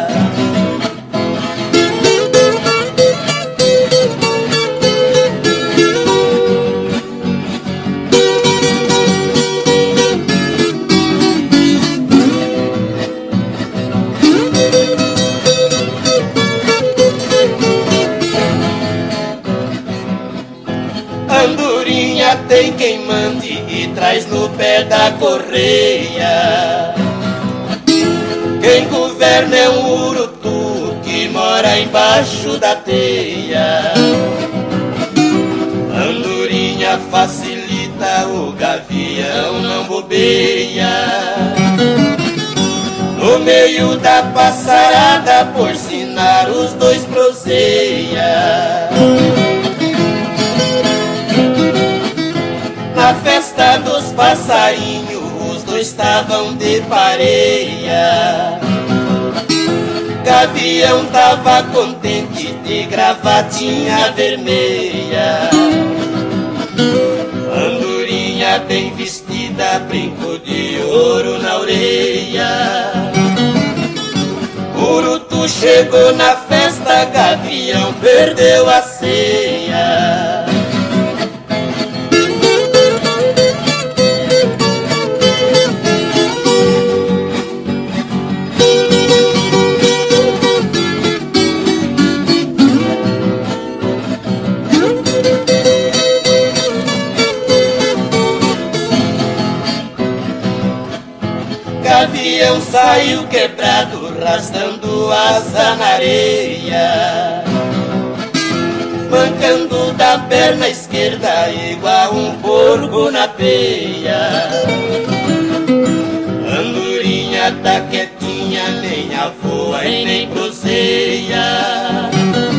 Andorinha tem quem mande e traz no pé da correia. Quem governa é um urutu que mora embaixo da teia. Andorinha facilita, o gavião não bobeia. No meio da passarada, por sinal os dois proseia. Na festa dos passarinhos, os dois estavam de pareia. Gavião tava contente de gravatinha vermelha. Andorinha bem vestida, brinco de ouro na orelha. Urutu chegou na festa, Gavião perdeu a ceia. Gavião saiu quebrado, rastando asa na areia. Mancando da perna esquerda, igual um porco na peia. Andorinha tá quietinha, nem avoa e nem proseia.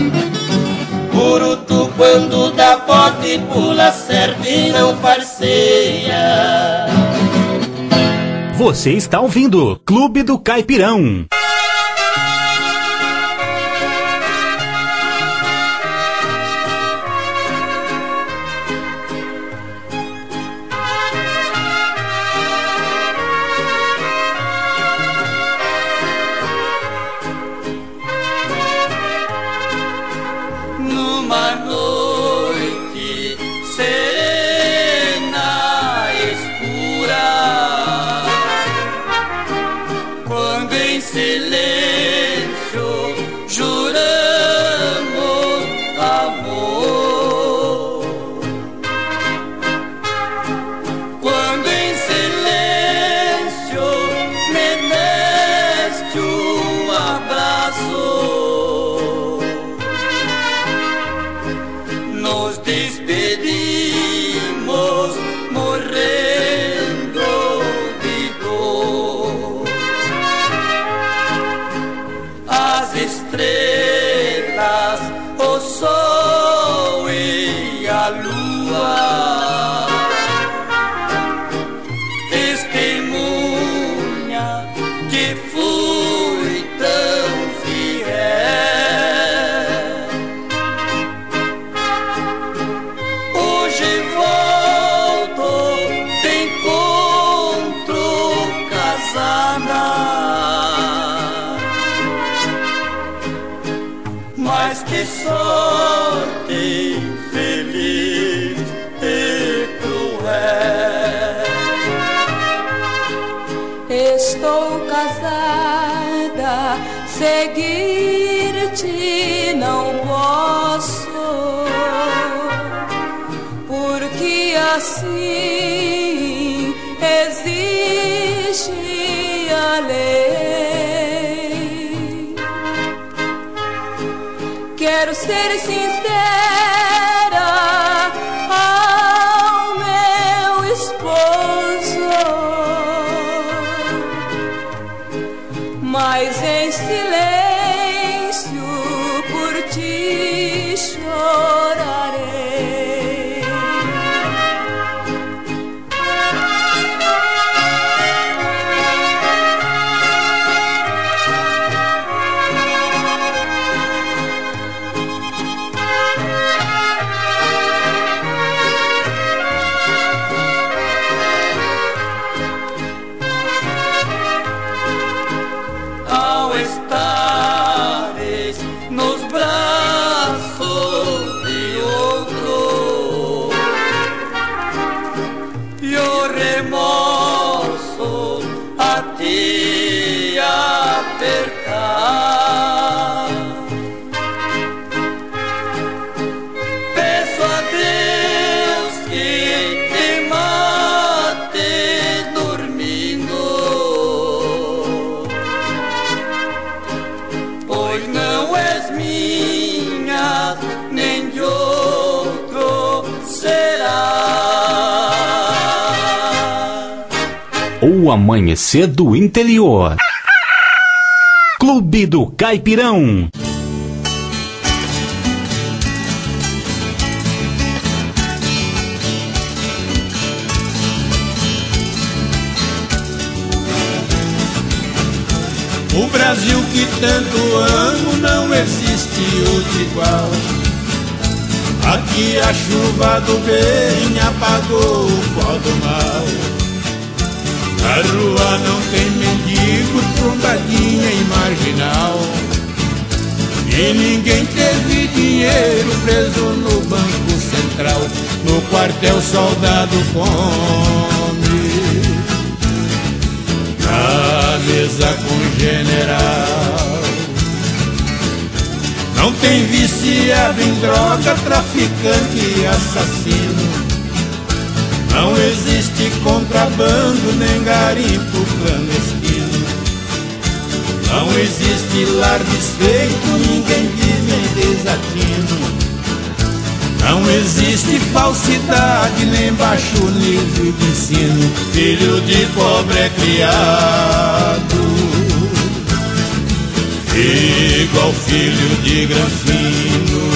Urutu quando dá bote pula certo e não farseia. Você está ouvindo Clube do Caipirão. Numa noite serena seguir-te não posso, porque assim exige a lei. Quero ser sincera ao meu esposo, mas em silêncio por ti chorarei. Ao estares nos braços de outro e o remorso a ti apertar, peço a Deus que te mate dormindo, pois não és minha, nem de outro será. O amanhecer do interior. Clube do Caipirão. O Brasil que tanto amo não existe outro igual. Aqui a chuva do bem apagou o pó do mal. Na rua não tem mendigo, trombadinha e marginal. E ninguém teve dinheiro preso no Banco Central. No quartel soldado come, na mesa com general. Não tem viciado em droga, traficante e assassino. Não existe contrabando nem garimpo clandestino. Não existe lar desfeito, ninguém vive em desatino. Não existe falsidade nem baixo nível de ensino. Filho de pobre é criado igual filho de granfino.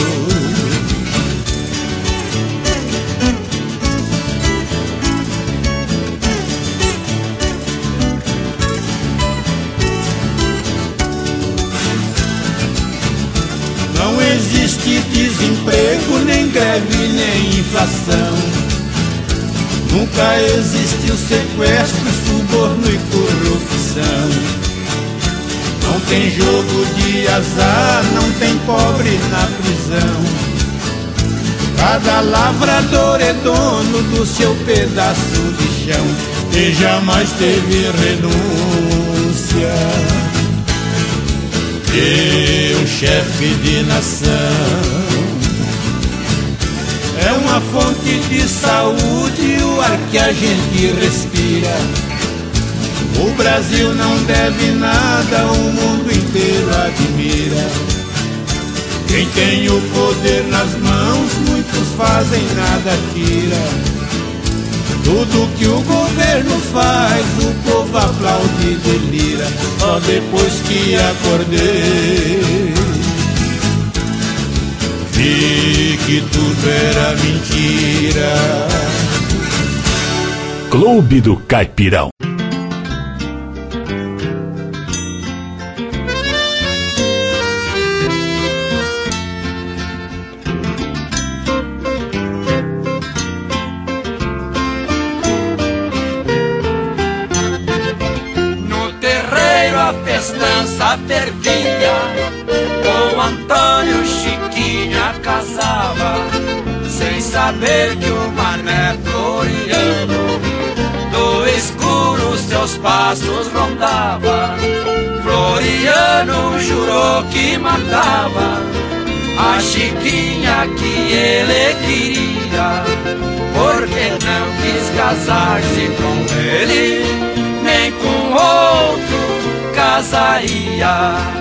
Não existe desemprego, nem greve, nem inflação. Nunca existiu sequestro, suborno e corrupção. Não tem jogo de azar, não tem pobre na prisão. Cada lavrador é dono do seu pedaço de chão e jamais teve renúncia. E o chefe de nação é uma fonte de saúde, o ar que a gente respira. O Brasil não deve nada, o mundo inteiro admira. Quem tem o poder nas mãos, muitos fazem, nada tira. Tudo que o governo faz, o povo aplaude e delira. Só depois que acordei vi que tudo era mentira. Clube do Caipirão. Festança fervia, com Antônio Chiquinha casava, sem saber que o Mané Floriano do escuro seus passos rondava. Floriano jurou que matava a Chiquinha que ele queria, porque não quis casar-se com ele, nem com outro casaria.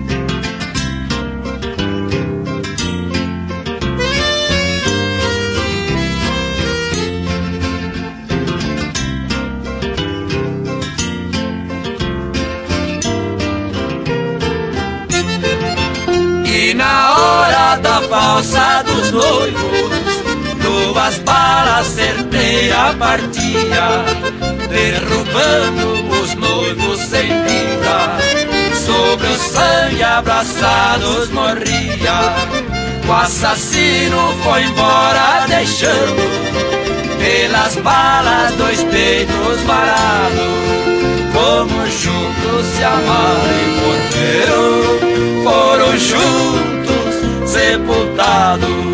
E na hora da valsa dos noivos, duas balas certeira partia, derrubando os noivos sem vida. Sobre o sangue abraçados morria. O assassino foi embora deixando pelas balas dois peitos varados. Como juntos se amaram e morreram, foram juntos sepultados.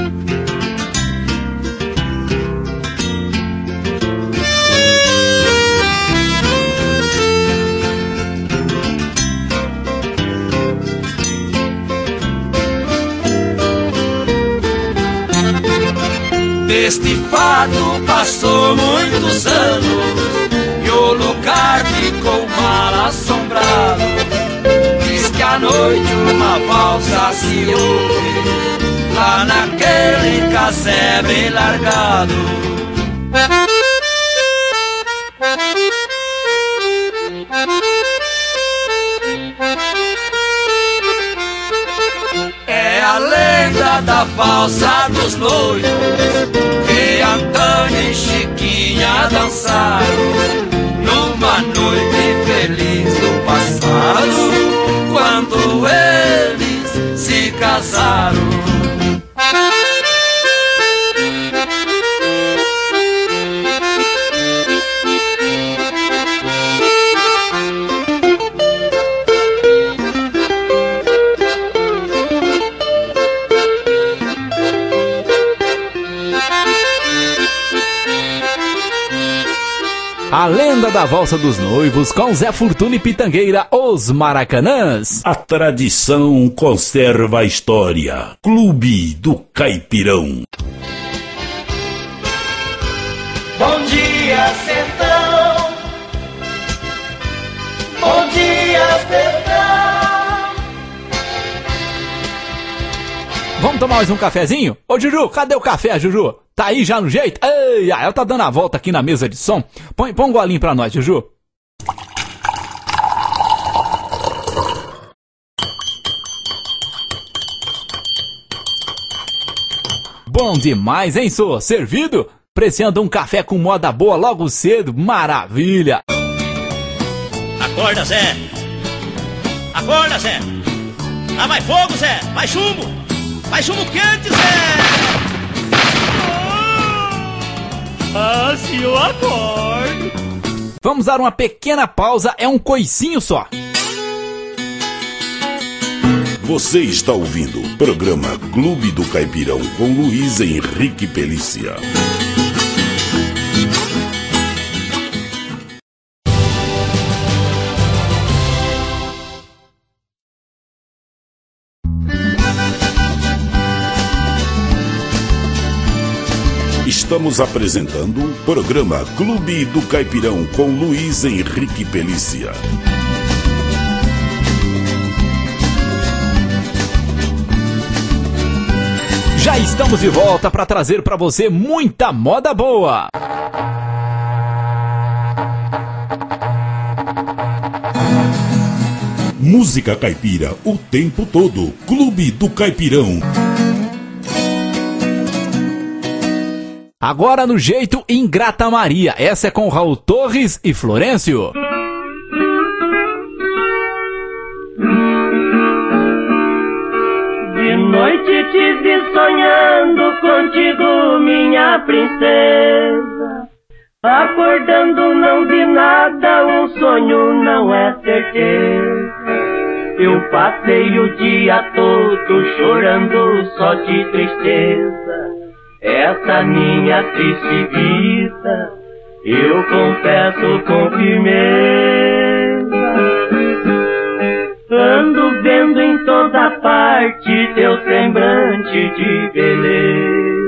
Deste fato passou muitos anos e o lugar ficou mal assombrado. Diz que à noite uma valsa se ouve lá naquele casebre largado. É a lenda da valsa dos noivos, que Antônio e Chiquinha dançaram numa noite feliz do passado, quando eles se casaram. A lenda da valsa dos noivos com Zé Fortuna e Pitangueira, os Maracanãs. A tradição conserva a história. Clube do Caipirão. Bom dia, sertão. Bom dia, sertão. Vamos tomar mais um cafezinho? Ô Juju, cadê o café, Juju? Tá aí já no jeito? Ei, ela tá dando a volta aqui na mesa de som. Põe, põe um golinho pra nós, Juju. Bom demais, hein, sô? Servido? Preciando um café com moda boa logo cedo? Maravilha! Acorda, Zé! Acorda, Zé! Lá vai fogo, Zé! Vai chumbo! Vai chumbo quente, Zé! Ah, se eu acordo. Vamos dar uma pequena pausa, é um coicinho só. Você está ouvindo o programa Clube do Caipirão com Luiz Henrique Pelícia. Estamos apresentando o programa Clube do Caipirão com Luiz Henrique Pelícia. Já estamos de volta para trazer para você muita moda boa. Música caipira o tempo todo. Clube do Caipirão. Agora no jeito Ingrata Maria. Essa é com Raul Torres e Florencio. De noite te vi sonhando contigo, minha princesa. Acordando não vi nada, um sonho não é certeza. Eu passei o dia todo chorando só de tristeza. Essa minha triste vida eu confesso com firmeza, ando vendo em toda parte teu semblante de beleza.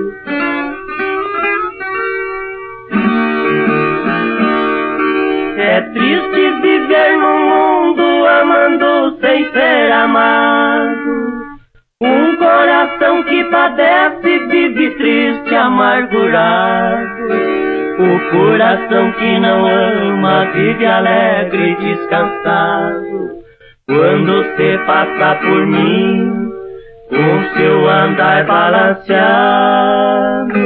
É triste viver no mundo amando sem ser amado. Um coração que padece vive triste, amargurado. O coração que não ama vive alegre e descansado. Quando cê passa por mim, com seu andar balanceado,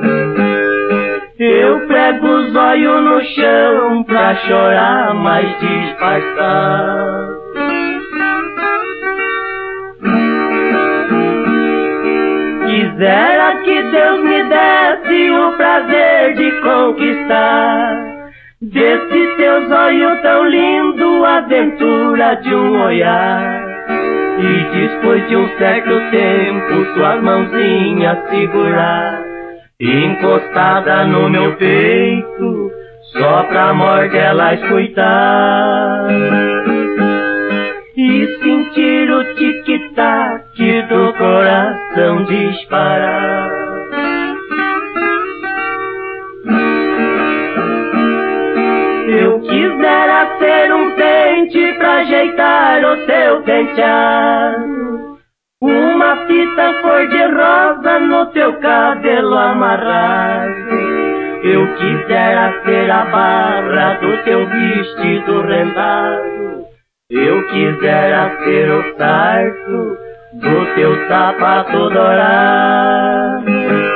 eu prego os olhos no chão pra chorar mais disfarçado. Quisera que Deus me desse o prazer de conquistar desse teus olhos tão lindo a aventura de um olhar. E depois de um certo tempo tuas mãozinhas segurar, encostada no meu peito, só pra amor delas cuidar. E sentir o tic-tac do coração disparar. Eu quisera ser um pente pra ajeitar o teu penteado, uma fita cor-de-rosa no teu cabelo amarrado. Eu quisera ser a barra do teu vestido rendado. Eu quisera ser o sarto do teu sapato dourado,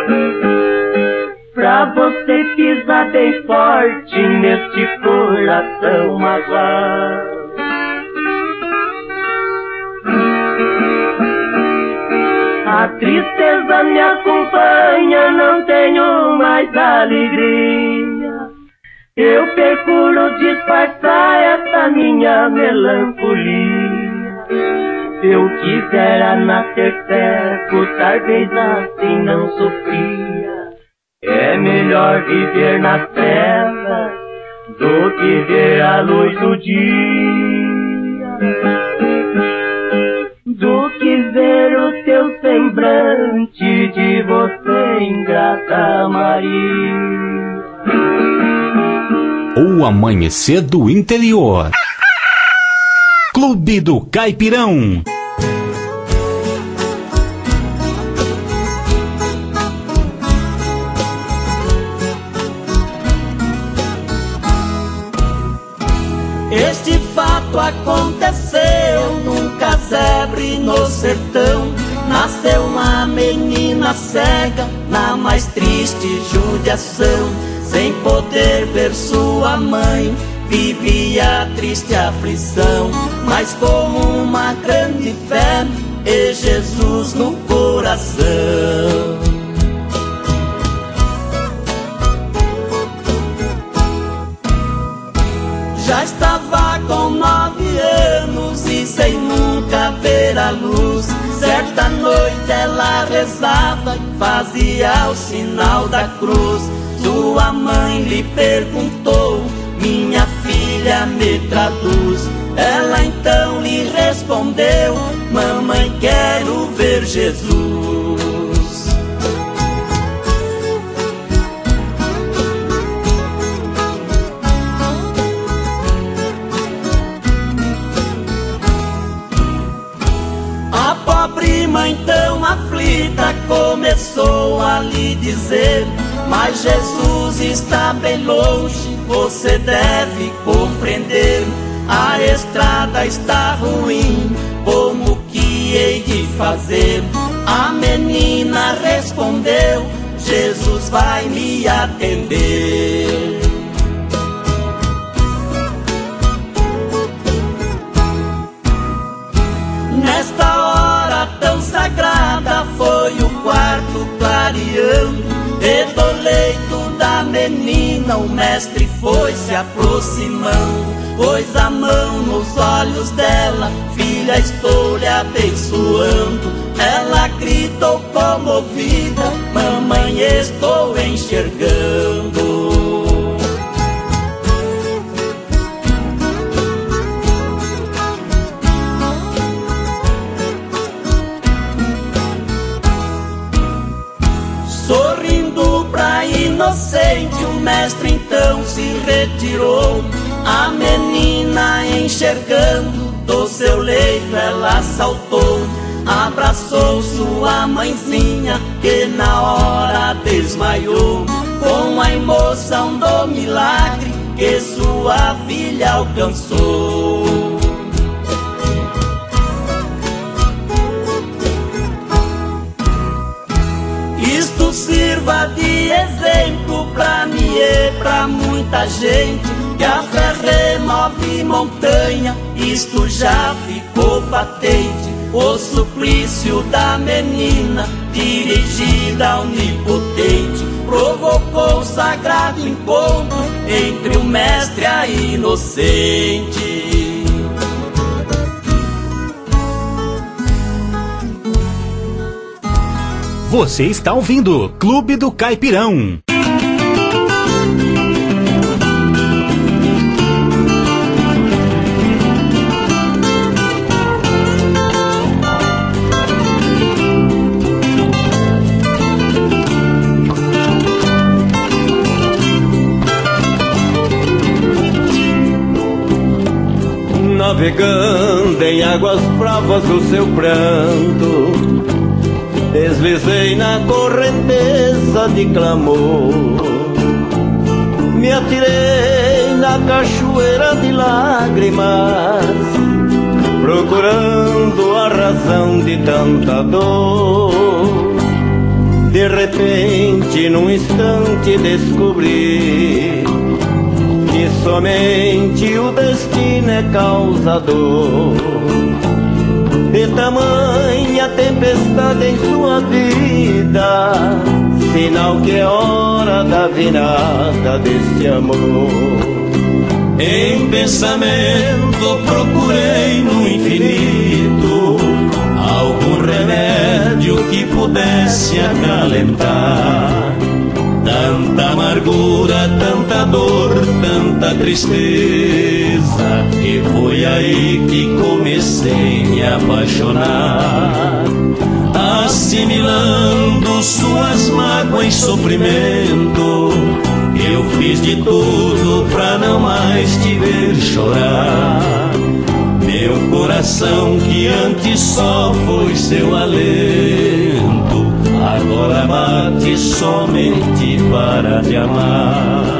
pra você pisar bem forte neste coração magoado. A tristeza me acompanha, não tenho mais alegria. Eu procuro disfarçar essa minha melancolia. Eu quisera nascer seco, talvez assim não sofria. É melhor viver nas trevas do que ver a luz do dia, do que ver o teu semblante de você, ingrata Maria. O amanhecer do interior. Clube do Caipirão. Este fato aconteceu num casebre no sertão. Nasceu uma menina cega na mais triste judiação. Sem poder ver sua mãe, vivia triste aflição, mas com uma grande fé e Jesus no coração. Já estava com nove anos e sem nunca ver a luz. Certa noite ela rezava e fazia o sinal da cruz. Sua mãe lhe perguntou: minha filha, me traduz. Ela então lhe respondeu: mamãe, quero ver Jesus. A pobre mãe tão aflita começou a lhe dizer: mas Jesus está bem longe, você deve compreender. A estrada está ruim, como que hei de fazer? A menina respondeu: Jesus vai me atender. Nesta hora tão sagrada foi o quarto clareando, e do leito da menina o mestre foi se aproximando. Pôs a mão nos olhos dela: filha, estou lhe abençoando. Ela gritou comovida: mamãe, estou enxergando. inocente, o mestre então se retirou. A menina enxergando do seu leito ela saltou, abraçou sua mãezinha que na hora desmaiou, com a emoção do milagre que sua filha alcançou. Isto sirva de exemplo pra mim e pra muita gente, que a fé remove montanha, isto já ficou patente. O suplício da menina, dirigida ao onipotente, provocou o sagrado encontro entre o mestre e a inocente. Você está ouvindo Clube do Caipirão. Navegando em águas bravas do seu pranto, deslizei na correnteza de clamor, me atirei na cachoeira de lágrimas, procurando a razão de tanta dor. De repente, num instante, descobri que somente o destino é causador de tamanha tempestade em sua vida, sinal que é hora da virada deste amor. Em pensamento procurei no infinito algum remédio que pudesse acalentar tanta amargura, tanta dor, tanta tristeza. E foi aí que comecei a me apaixonar, assimilando suas mágoas em sofrimento. Eu fiz de tudo pra não mais te ver chorar. Meu coração que antes só foi seu alento, agora bate somente para te amar.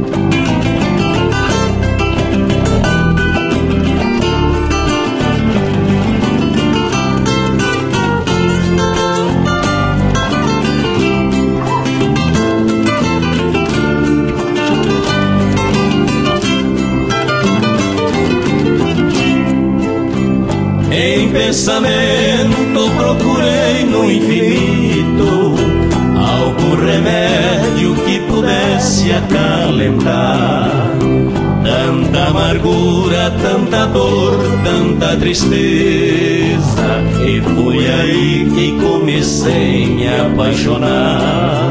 Em pensamento procurei no infinito algum remédio que pudesse acalentar tanta amargura, tanta dor, tanta tristeza. E foi aí que comecei a me apaixonar,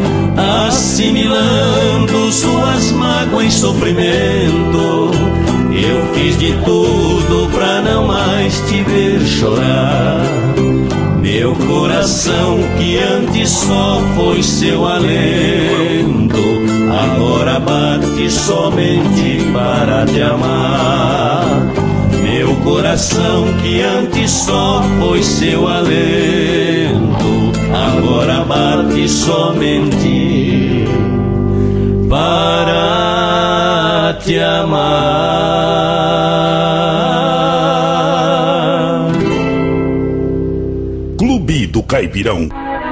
assimilando suas mágoas em sofrimento. Eu fiz de tudo pra não mais te ver chorar. Meu coração que antes só foi seu alento, agora bate somente para te amar. Meu coração que antes só foi seu alento, agora bate somente para te amar. Clube do Caipirão.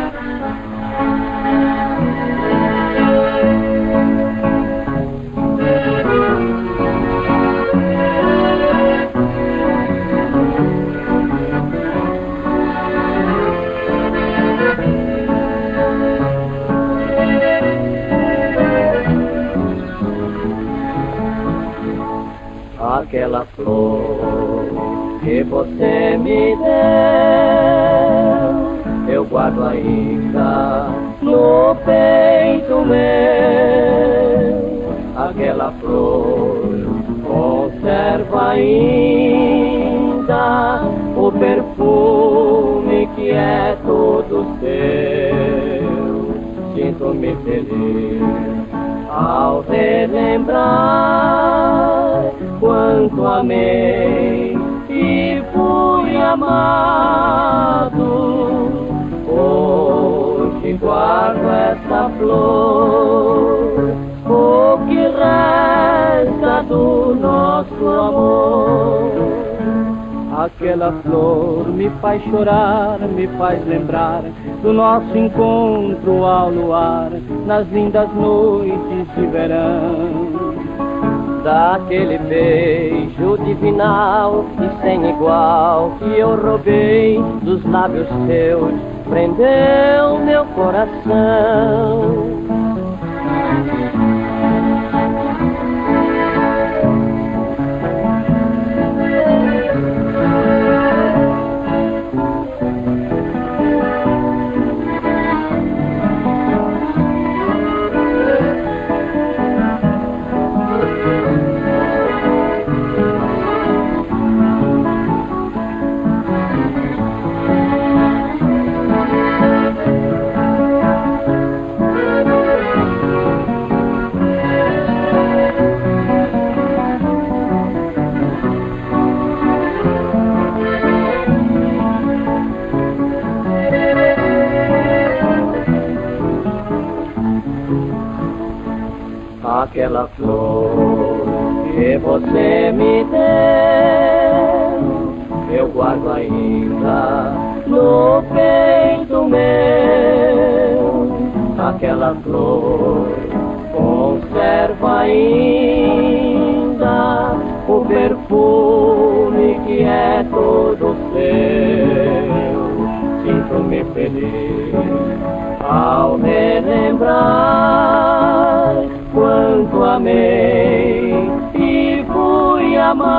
Aquela flor que você me deu, eu guardo ainda no peito meu. Aquela flor conserva ainda o perfume que é todo seu. Sinto-me feliz feliz ao relembrar quanto amei e fui amado. Hoje guardo essa flor, o que resta do nosso amor. Aquela flor me faz chorar, me faz lembrar do nosso encontro ao luar, nas lindas noites de verão. Daquele beijo divinal e sem igual que eu roubei dos lábios seus, prendeu meu coração. Aquela flor que você me deu, eu guardo ainda no peito meu. Aquela flor conserva ainda o perfume que é todo seu. Sinto-me feliz ao relembrar quanto amei e fui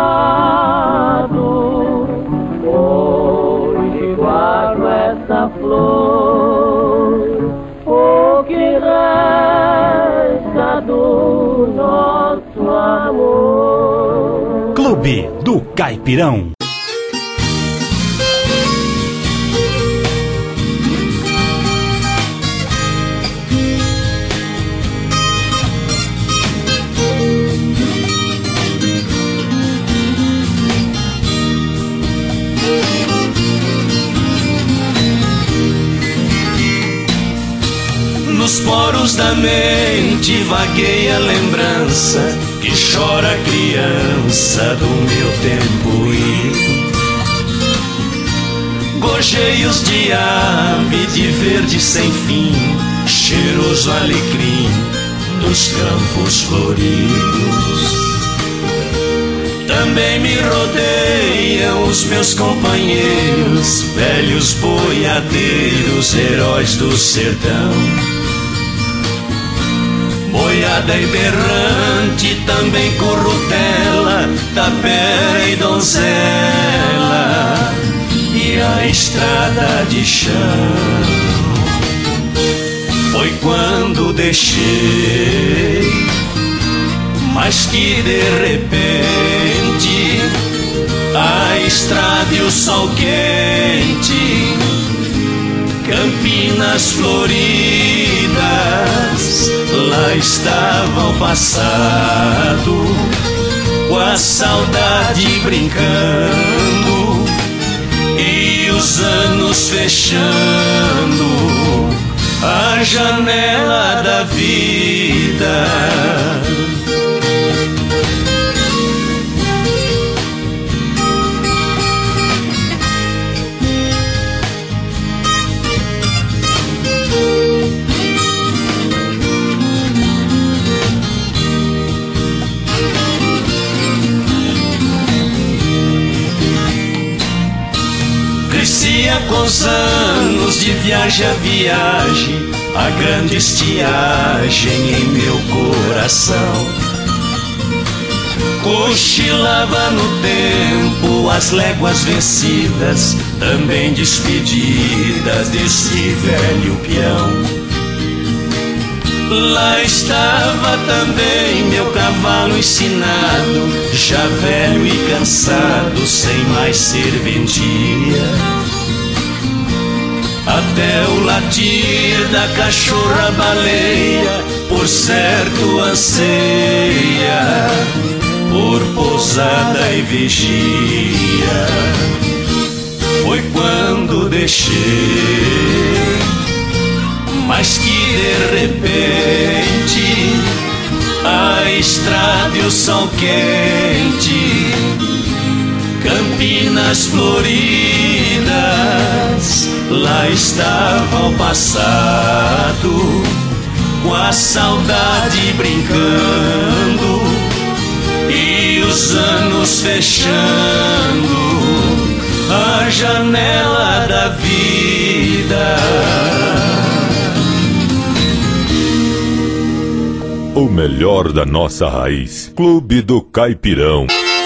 amado. Hoje guardo essa flor, o que resta do nosso amor. Clube do Caipirão. Nos poros da mente vagueia a lembrança que chora a criança do meu tempo ido. Gorjeios de ave de verde sem fim, cheiroso alecrim dos campos floridos. Também me rodeiam os meus companheiros, velhos boiadeiros, heróis do sertão. Boiada e berrante, também currutela, tapera e donzela, e a estrada de chão. Foi quando deixei, mas que de repente a estrada e o sol quente, Campinas floridas, lá estava o passado, com a saudade brincando e os anos fechando a janela da vida. Crescia com os anos de viagem a viagem, a grande estiagem em meu coração. Cochilava no tempo as léguas vencidas, também despedidas desse velho peão. Lá estava também meu cavalo ensinado, já velho e cansado, sem mais serventia. até o latir da cachorra baleia, por certo anseia por pousada e vigia. Foi quando deixei, mas que de repente a estrada e o sol quente, Campinas floridas, lá estava o passado, com a saudade brincando e os anos fechando a janela da vida. O melhor da nossa raiz. Clube do Caipirão.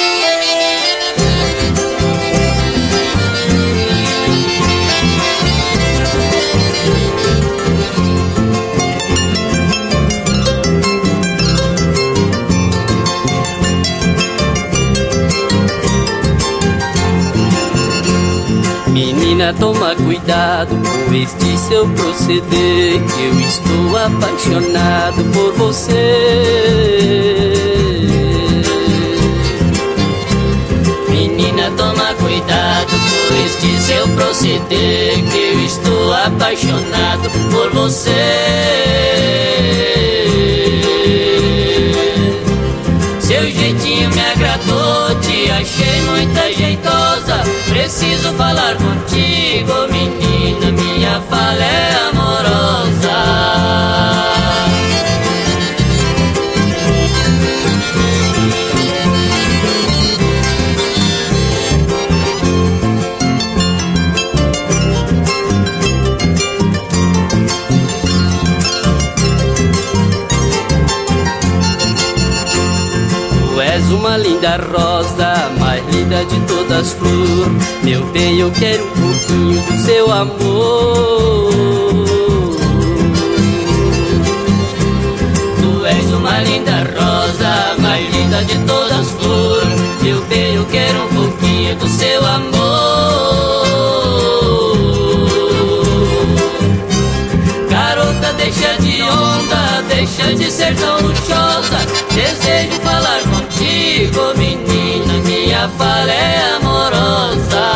Menina, toma cuidado com este seu proceder, que eu estou apaixonado por você. Menina, toma cuidado com este seu proceder, que eu estou apaixonado por você. Seu jeitinho me agradou, te achei muito jeitosa. Preciso falar contigo, menina, minha fala é amorosa. Tu és uma linda rosa, mais linda de todas as flores. Meu bem, eu quero um pouquinho do seu amor. Tu és uma linda rosa, mais linda de todas as flores. Meu bem, eu quero um pouquinho do seu amor. Garota, deixa de onda, deixa de ser tão luxuosa. Desejo falar contigo, menina, minha fala é amorosa.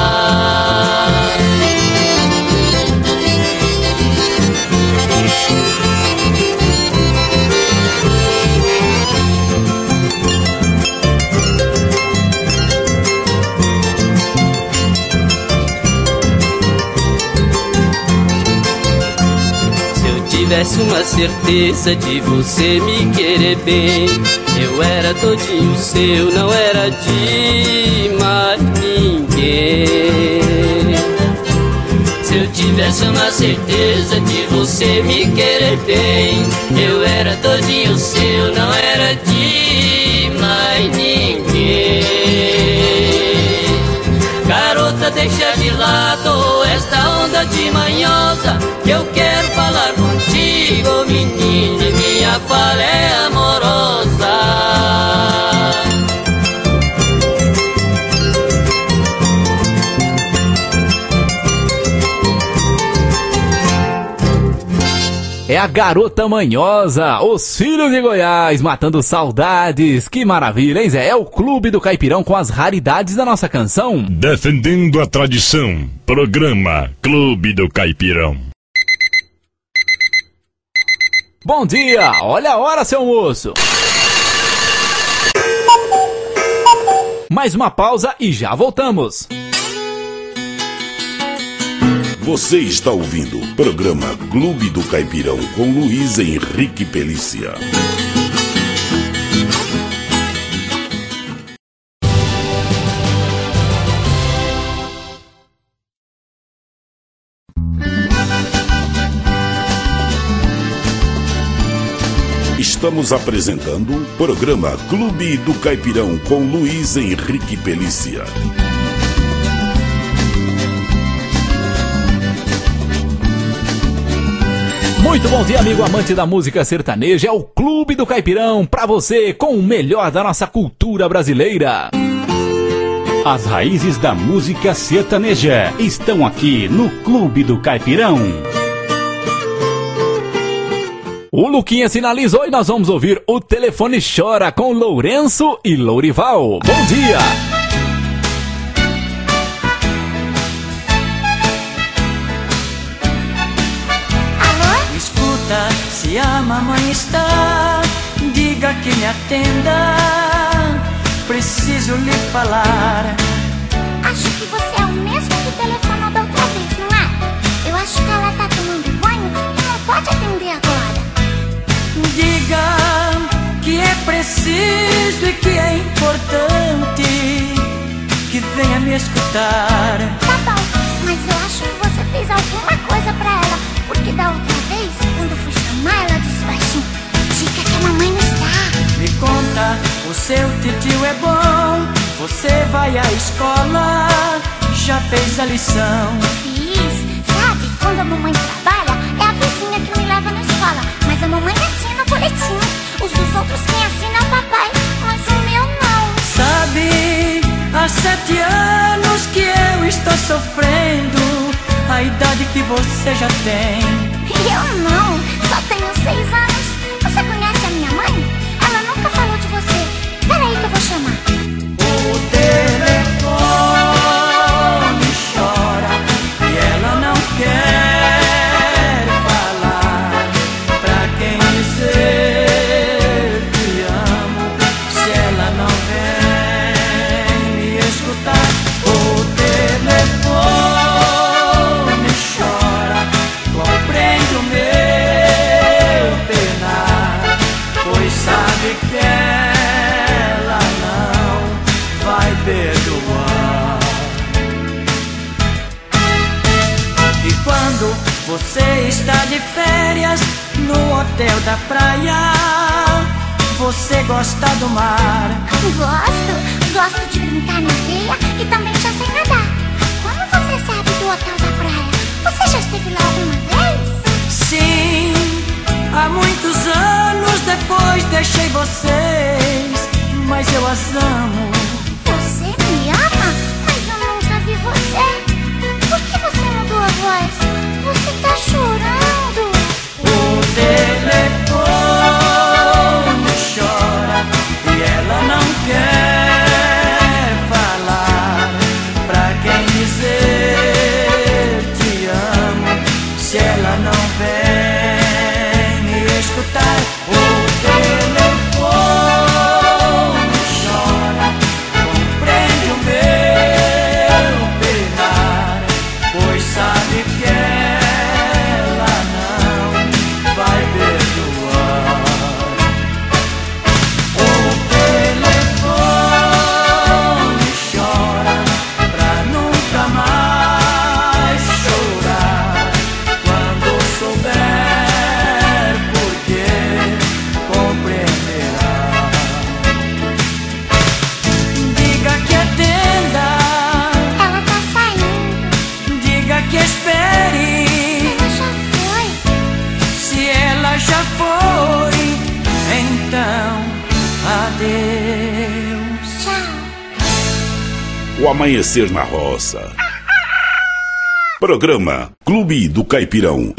Se eu tivesse uma certeza de você me querer bem, eu era todinho seu, não era de mais ninguém. Se eu tivesse uma certeza de você me querer bem, eu era todinho seu, não era de mais ninguém. Garota, deixa de lado esta onda de manhosa, que eu quero falar contigo, menina, minha fala é amorosa. É a Garota Manhosa, os filhos de Goiás, matando saudades. Que maravilha, hein, Zé? É o Clube do Caipirão com as raridades da nossa canção. Defendendo a tradição, programa Clube do Caipirão. Bom dia, olha a hora, seu moço. Mais uma pausa e já voltamos. Você está ouvindo o programa Clube do Caipirão com Luiz Henrique Pelícia. Estamos apresentando o programa Clube do Caipirão com Luiz Henrique Pelícia. Muito bom dia, amigo amante da música sertaneja. É o Clube do Caipirão pra você com o melhor da nossa cultura brasileira. As raízes da música sertaneja estão aqui no Clube do Caipirão. O Luquinha sinalizou e nós vamos ouvir O Telefone Chora com Lourenço e Lourival. Bom dia! Alô? Escuta, se a mamãe está, diga que me atenda. Preciso lhe falar. Acho que você é o mesmo que telefonou da outra vez, não é? Eu acho que ela tá tomando banho e não pode atender agora. Diga que é preciso e que é importante que venha me escutar. Tá bom, mas eu acho que você fez alguma coisa pra ela, porque da outra vez, quando fui chamar, ela disse baixinho: diga que a mamãe não está. Me conta, o seu titio é bom, você vai à escola, já fez a lição? Fiz, sabe, quando a mamãe trabalha, é a vizinha que me leva na escola, mas a mamãe assina o boletim. Os dos outros quem assina é o papai, mas o meu não. Sabe, há sete anos que eu estou sofrendo a idade que você já tem. Eu não, só tenho seis anos. Você conhece a minha mãe? Ela nunca falou de você. Peraí que eu vou chamar. O telefone chora e ela não quer falar. Pra quem dizer te amo, se ela não vem me escutar. O telefone chora, compreende o meu penar, pois sabe que ela não vai perdoar. E quando você está de férias no hotel da praia, você gosta do mar? Gosto, gosto de brincar na areia e também já sei nadar. Como você sabe do hotel da praia? Você já esteve lá alguma vez? Sim, há muitos anos depois deixei vocês, mas eu as amo. Você me ama? Mas eu nunca vi você. Por que você mudou a voz? Você tá chorando. O telefone chora e ela não quer falar. Pra quem dizer te amo, se ela não vem me escutar. O telefone chora, compreende o meu penar, pois sabe que ela não vai perdoar. O telefone chora pra nunca mais chorar. Quando souber por que compreenderá. Diga que atenda, ela tá saindo. diga que espere, ela já foi. se ela já foi, então adeus. Tchau. O Amanhecer na Roça. Programa Clube do Caipirão.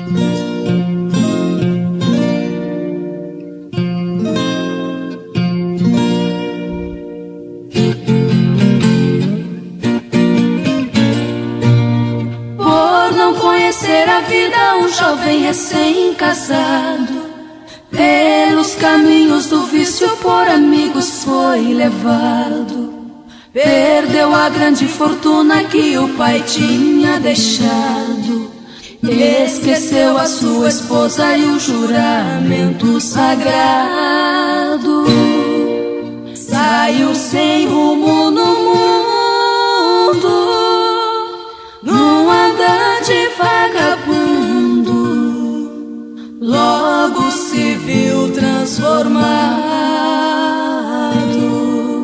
Por não conhecer a vida, um jovem recém-casado, pelos caminhos do vício por amigos foi levado. Perdeu a grande fortuna que o pai tinha deixado. Esqueceu a sua esposa e o juramento sagrado. Saiu sem rumo no mundo, num andante vagabundo. Logo se viu transformado.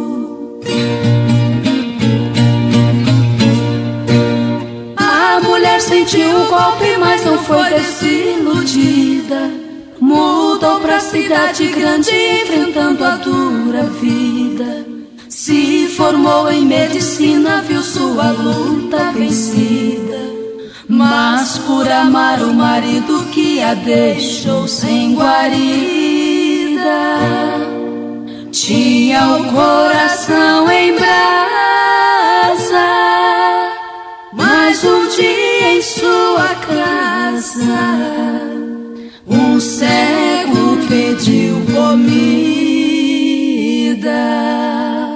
A mulher sentiu o golpe, mas não foi desiludida. Mudou pra cidade grande, enfrentando a dura vida. Se formou em medicina, viu sua luta vencida, mas por amar o marido que a deixou sem guarida, tinha o coração em brasa. Mas um dia em sua casa, um cego pediu comida.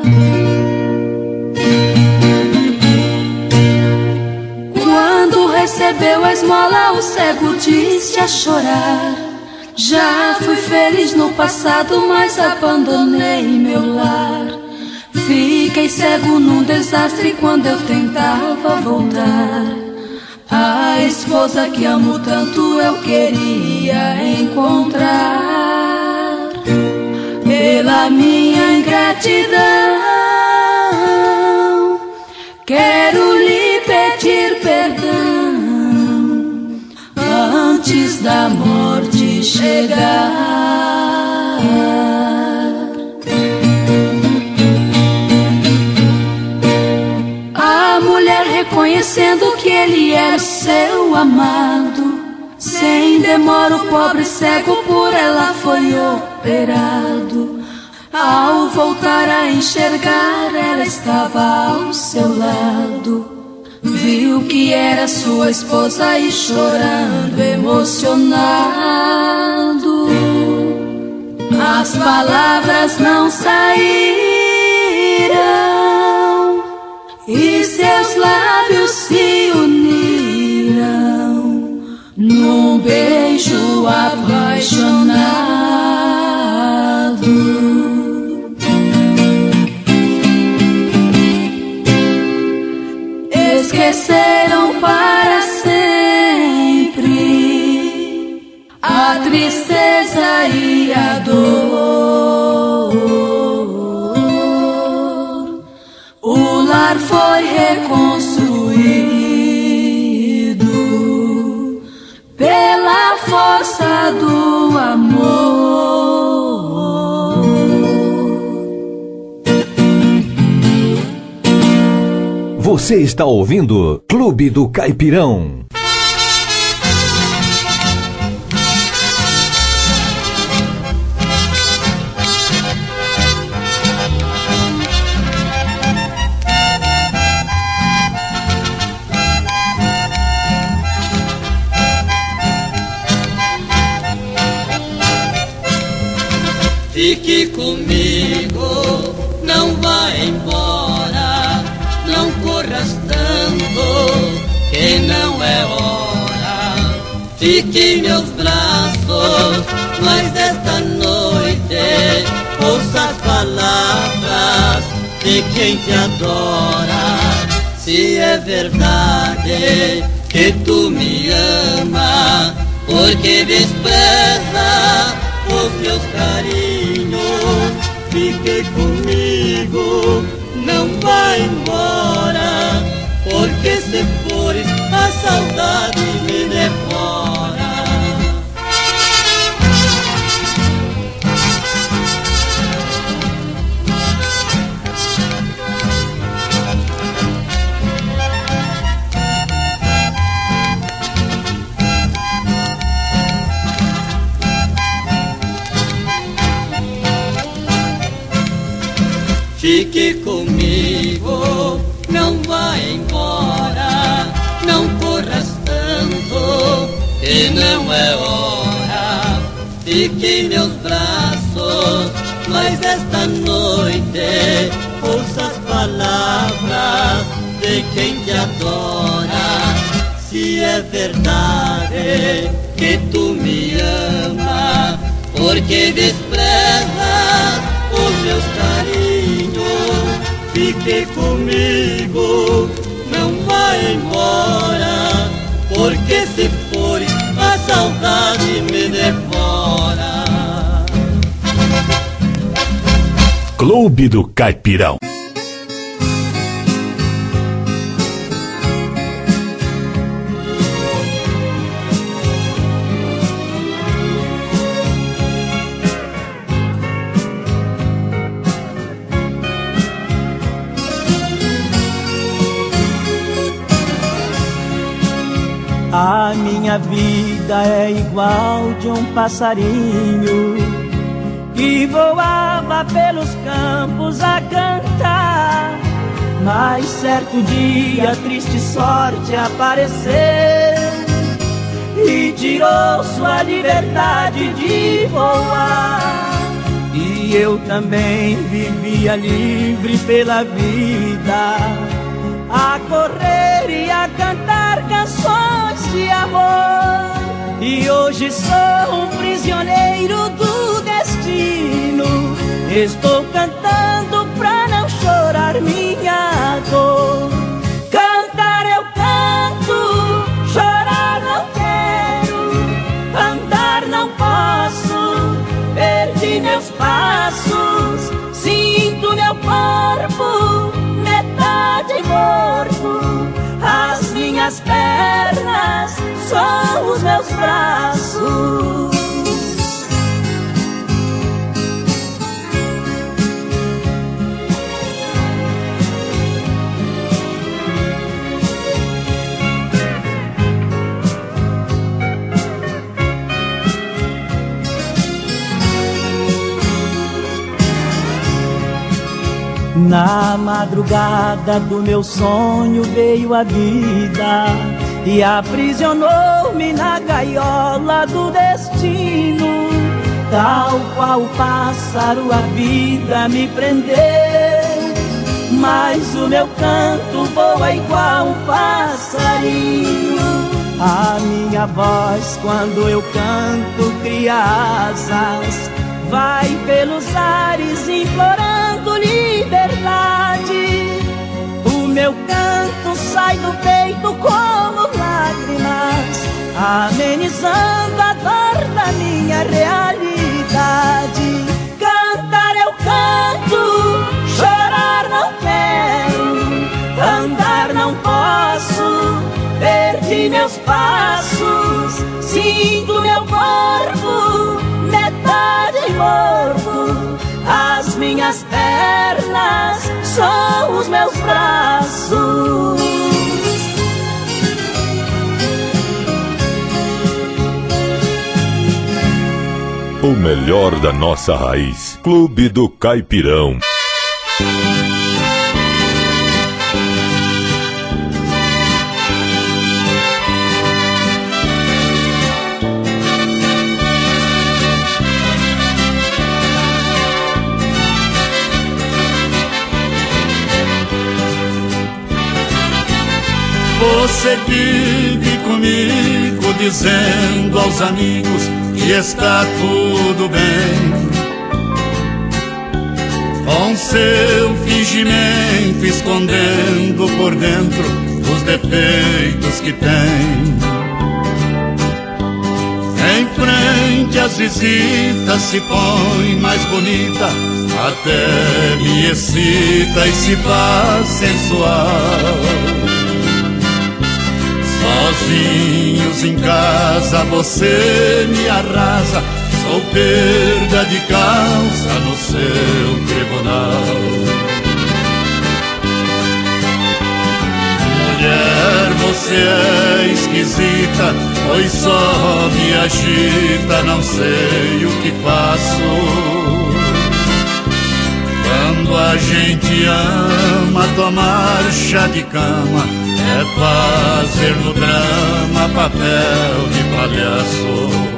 Quando recebeu a esmola, o cego disse a chorar: já fui feliz no passado, mas abandonei meu lar. Fiquei cego num desastre quando eu tentava voltar. A esposa que amo tanto eu queria encontrar. Pela minha ingratidão, quero lhe pedir perdão antes da morte chegar. A mulher, reconhecendo que ele era seu amado, sem demora o pobre cego por ela foi operado. Ao voltar a enxergar, ela estava ao seu lado. Viu que era sua esposa e chorando, emocionado, as palavras não saíram e seus lábios se uniram num beijo apaixonado. Esqueceram para sempre a tristeza e a dor. O lar foi reconstruído pela força do amor. Você está ouvindo Clube do Caipirão. Fique comigo, não vá embora, não corras tanto, que não é hora. Fique em meus braços, mas esta noite ouça as palavras de quem te adora. Se é verdade que tu me ama, porque despreza os meus carinhos, fique comigo, não vá embora, porque se fores a saudade me devora. Fique comigo, não vá embora, não corras tanto, que não é hora. Fique em meus braços, mas esta noite ouça as palavras de quem te adora. Se é verdade que tu me ama, porque desprezas os meus carinhos, fique comigo, não vá embora, porque se fores a saudade me devora. Clube do Caipirão. minha vida é igual de um passarinho que voava pelos campos a cantar. Mas certo dia a triste sorte apareceu e tirou sua liberdade de voar. E eu também vivia livre pela vida, a correr e a cantar canções de amor. E hoje sou um prisioneiro do destino, estou cantando pra não chorar minha dor. Cantar eu canto, chorar não quero, andar não posso, perdi meus passos, sinto meu corpo metade morto, as minhas pernas são os meus braços. Na madrugada do meu sonho veio a vida e aprisionou-me na gaiola do destino. Tal qual o pássaro a vida me prendeu, mas o meu canto voa igual um passarinho. A minha voz quando eu canto cria asas, vai pelos ares implorando liberdade. O meu canto sai do peito como lágrimas, amenizando a dor da minha realidade. Cantar eu canto, chorar não quero, andar não posso, perdi meus passos, sinto meu corpo metade morto, as minhas pernas são os meus braços. O melhor da nossa raiz. Clube do Caipirão. Você vive comigo dizendo aos amigos que está tudo bem, com seu fingimento escondendo por dentro os defeitos que tem. Em frente às visitas se põe mais bonita, até me excita e se faz sensual. Sozinhos em casa você me arrasa, sou perda de causa no seu tribunal. Mulher, você é esquisita, pois só me agita, não sei o que faço. Quando a gente ama tomar chá de cama, é fazer no drama papel de palhaço.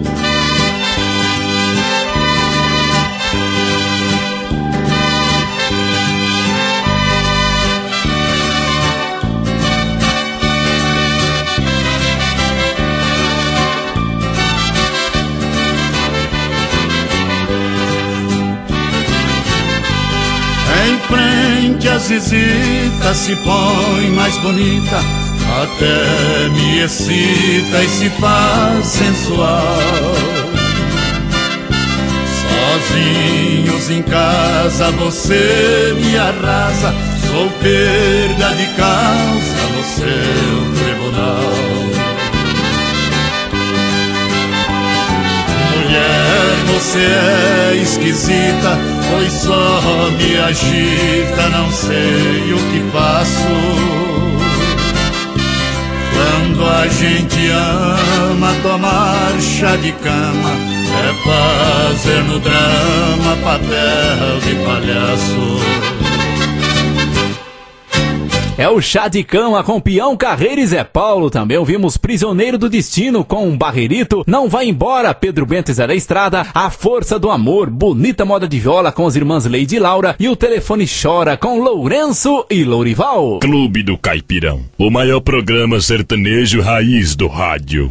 Em frente às visitas se põe mais bonita, até me excita e se faz sensual. Sozinhos em casa você me arrasa, sou perda de causa no seu tribunal. Mulher, você é esquisita, pois só me agita, não sei o que faço. Quando a gente ama tomar chá de cama, é fazer no drama papel de palhaço. É o Chá de Cama com Peão Carreira e Zé Paulo. Também ouvimos Prisioneiro do Destino com um Barreirito, Não Vai Embora, Pedro Bento e Zé da Estrada, A Força do Amor, Bonita Moda de Viola com as irmãs Leide e Laura e O Telefone Chora com Lourenço e Lourival. Clube do Caipirão, o maior programa sertanejo raiz do rádio.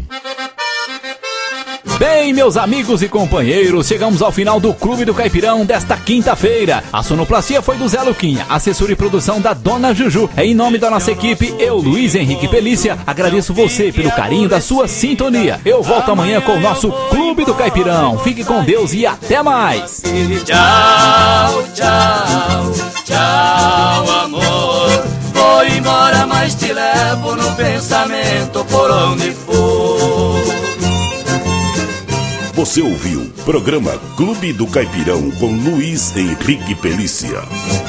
Bem, meus amigos e companheiros, chegamos ao final do Clube do Caipirão desta quinta-feira. A sonoplastia foi do Zé Luquinha, assessoria e produção da Dona Juju. Em nome da nossa equipe, eu, Luiz Henrique Pelícia, agradeço você pelo carinho da sua sintonia. Eu volto amanhã com o nosso Clube do Caipirão. Fique com Deus e até mais. Tchau, tchau, tchau, amor. Vou embora, mas te levo no pensamento por onde for. Você ouviu programa Clube do Caipirão com Luiz Henrique Pelícia.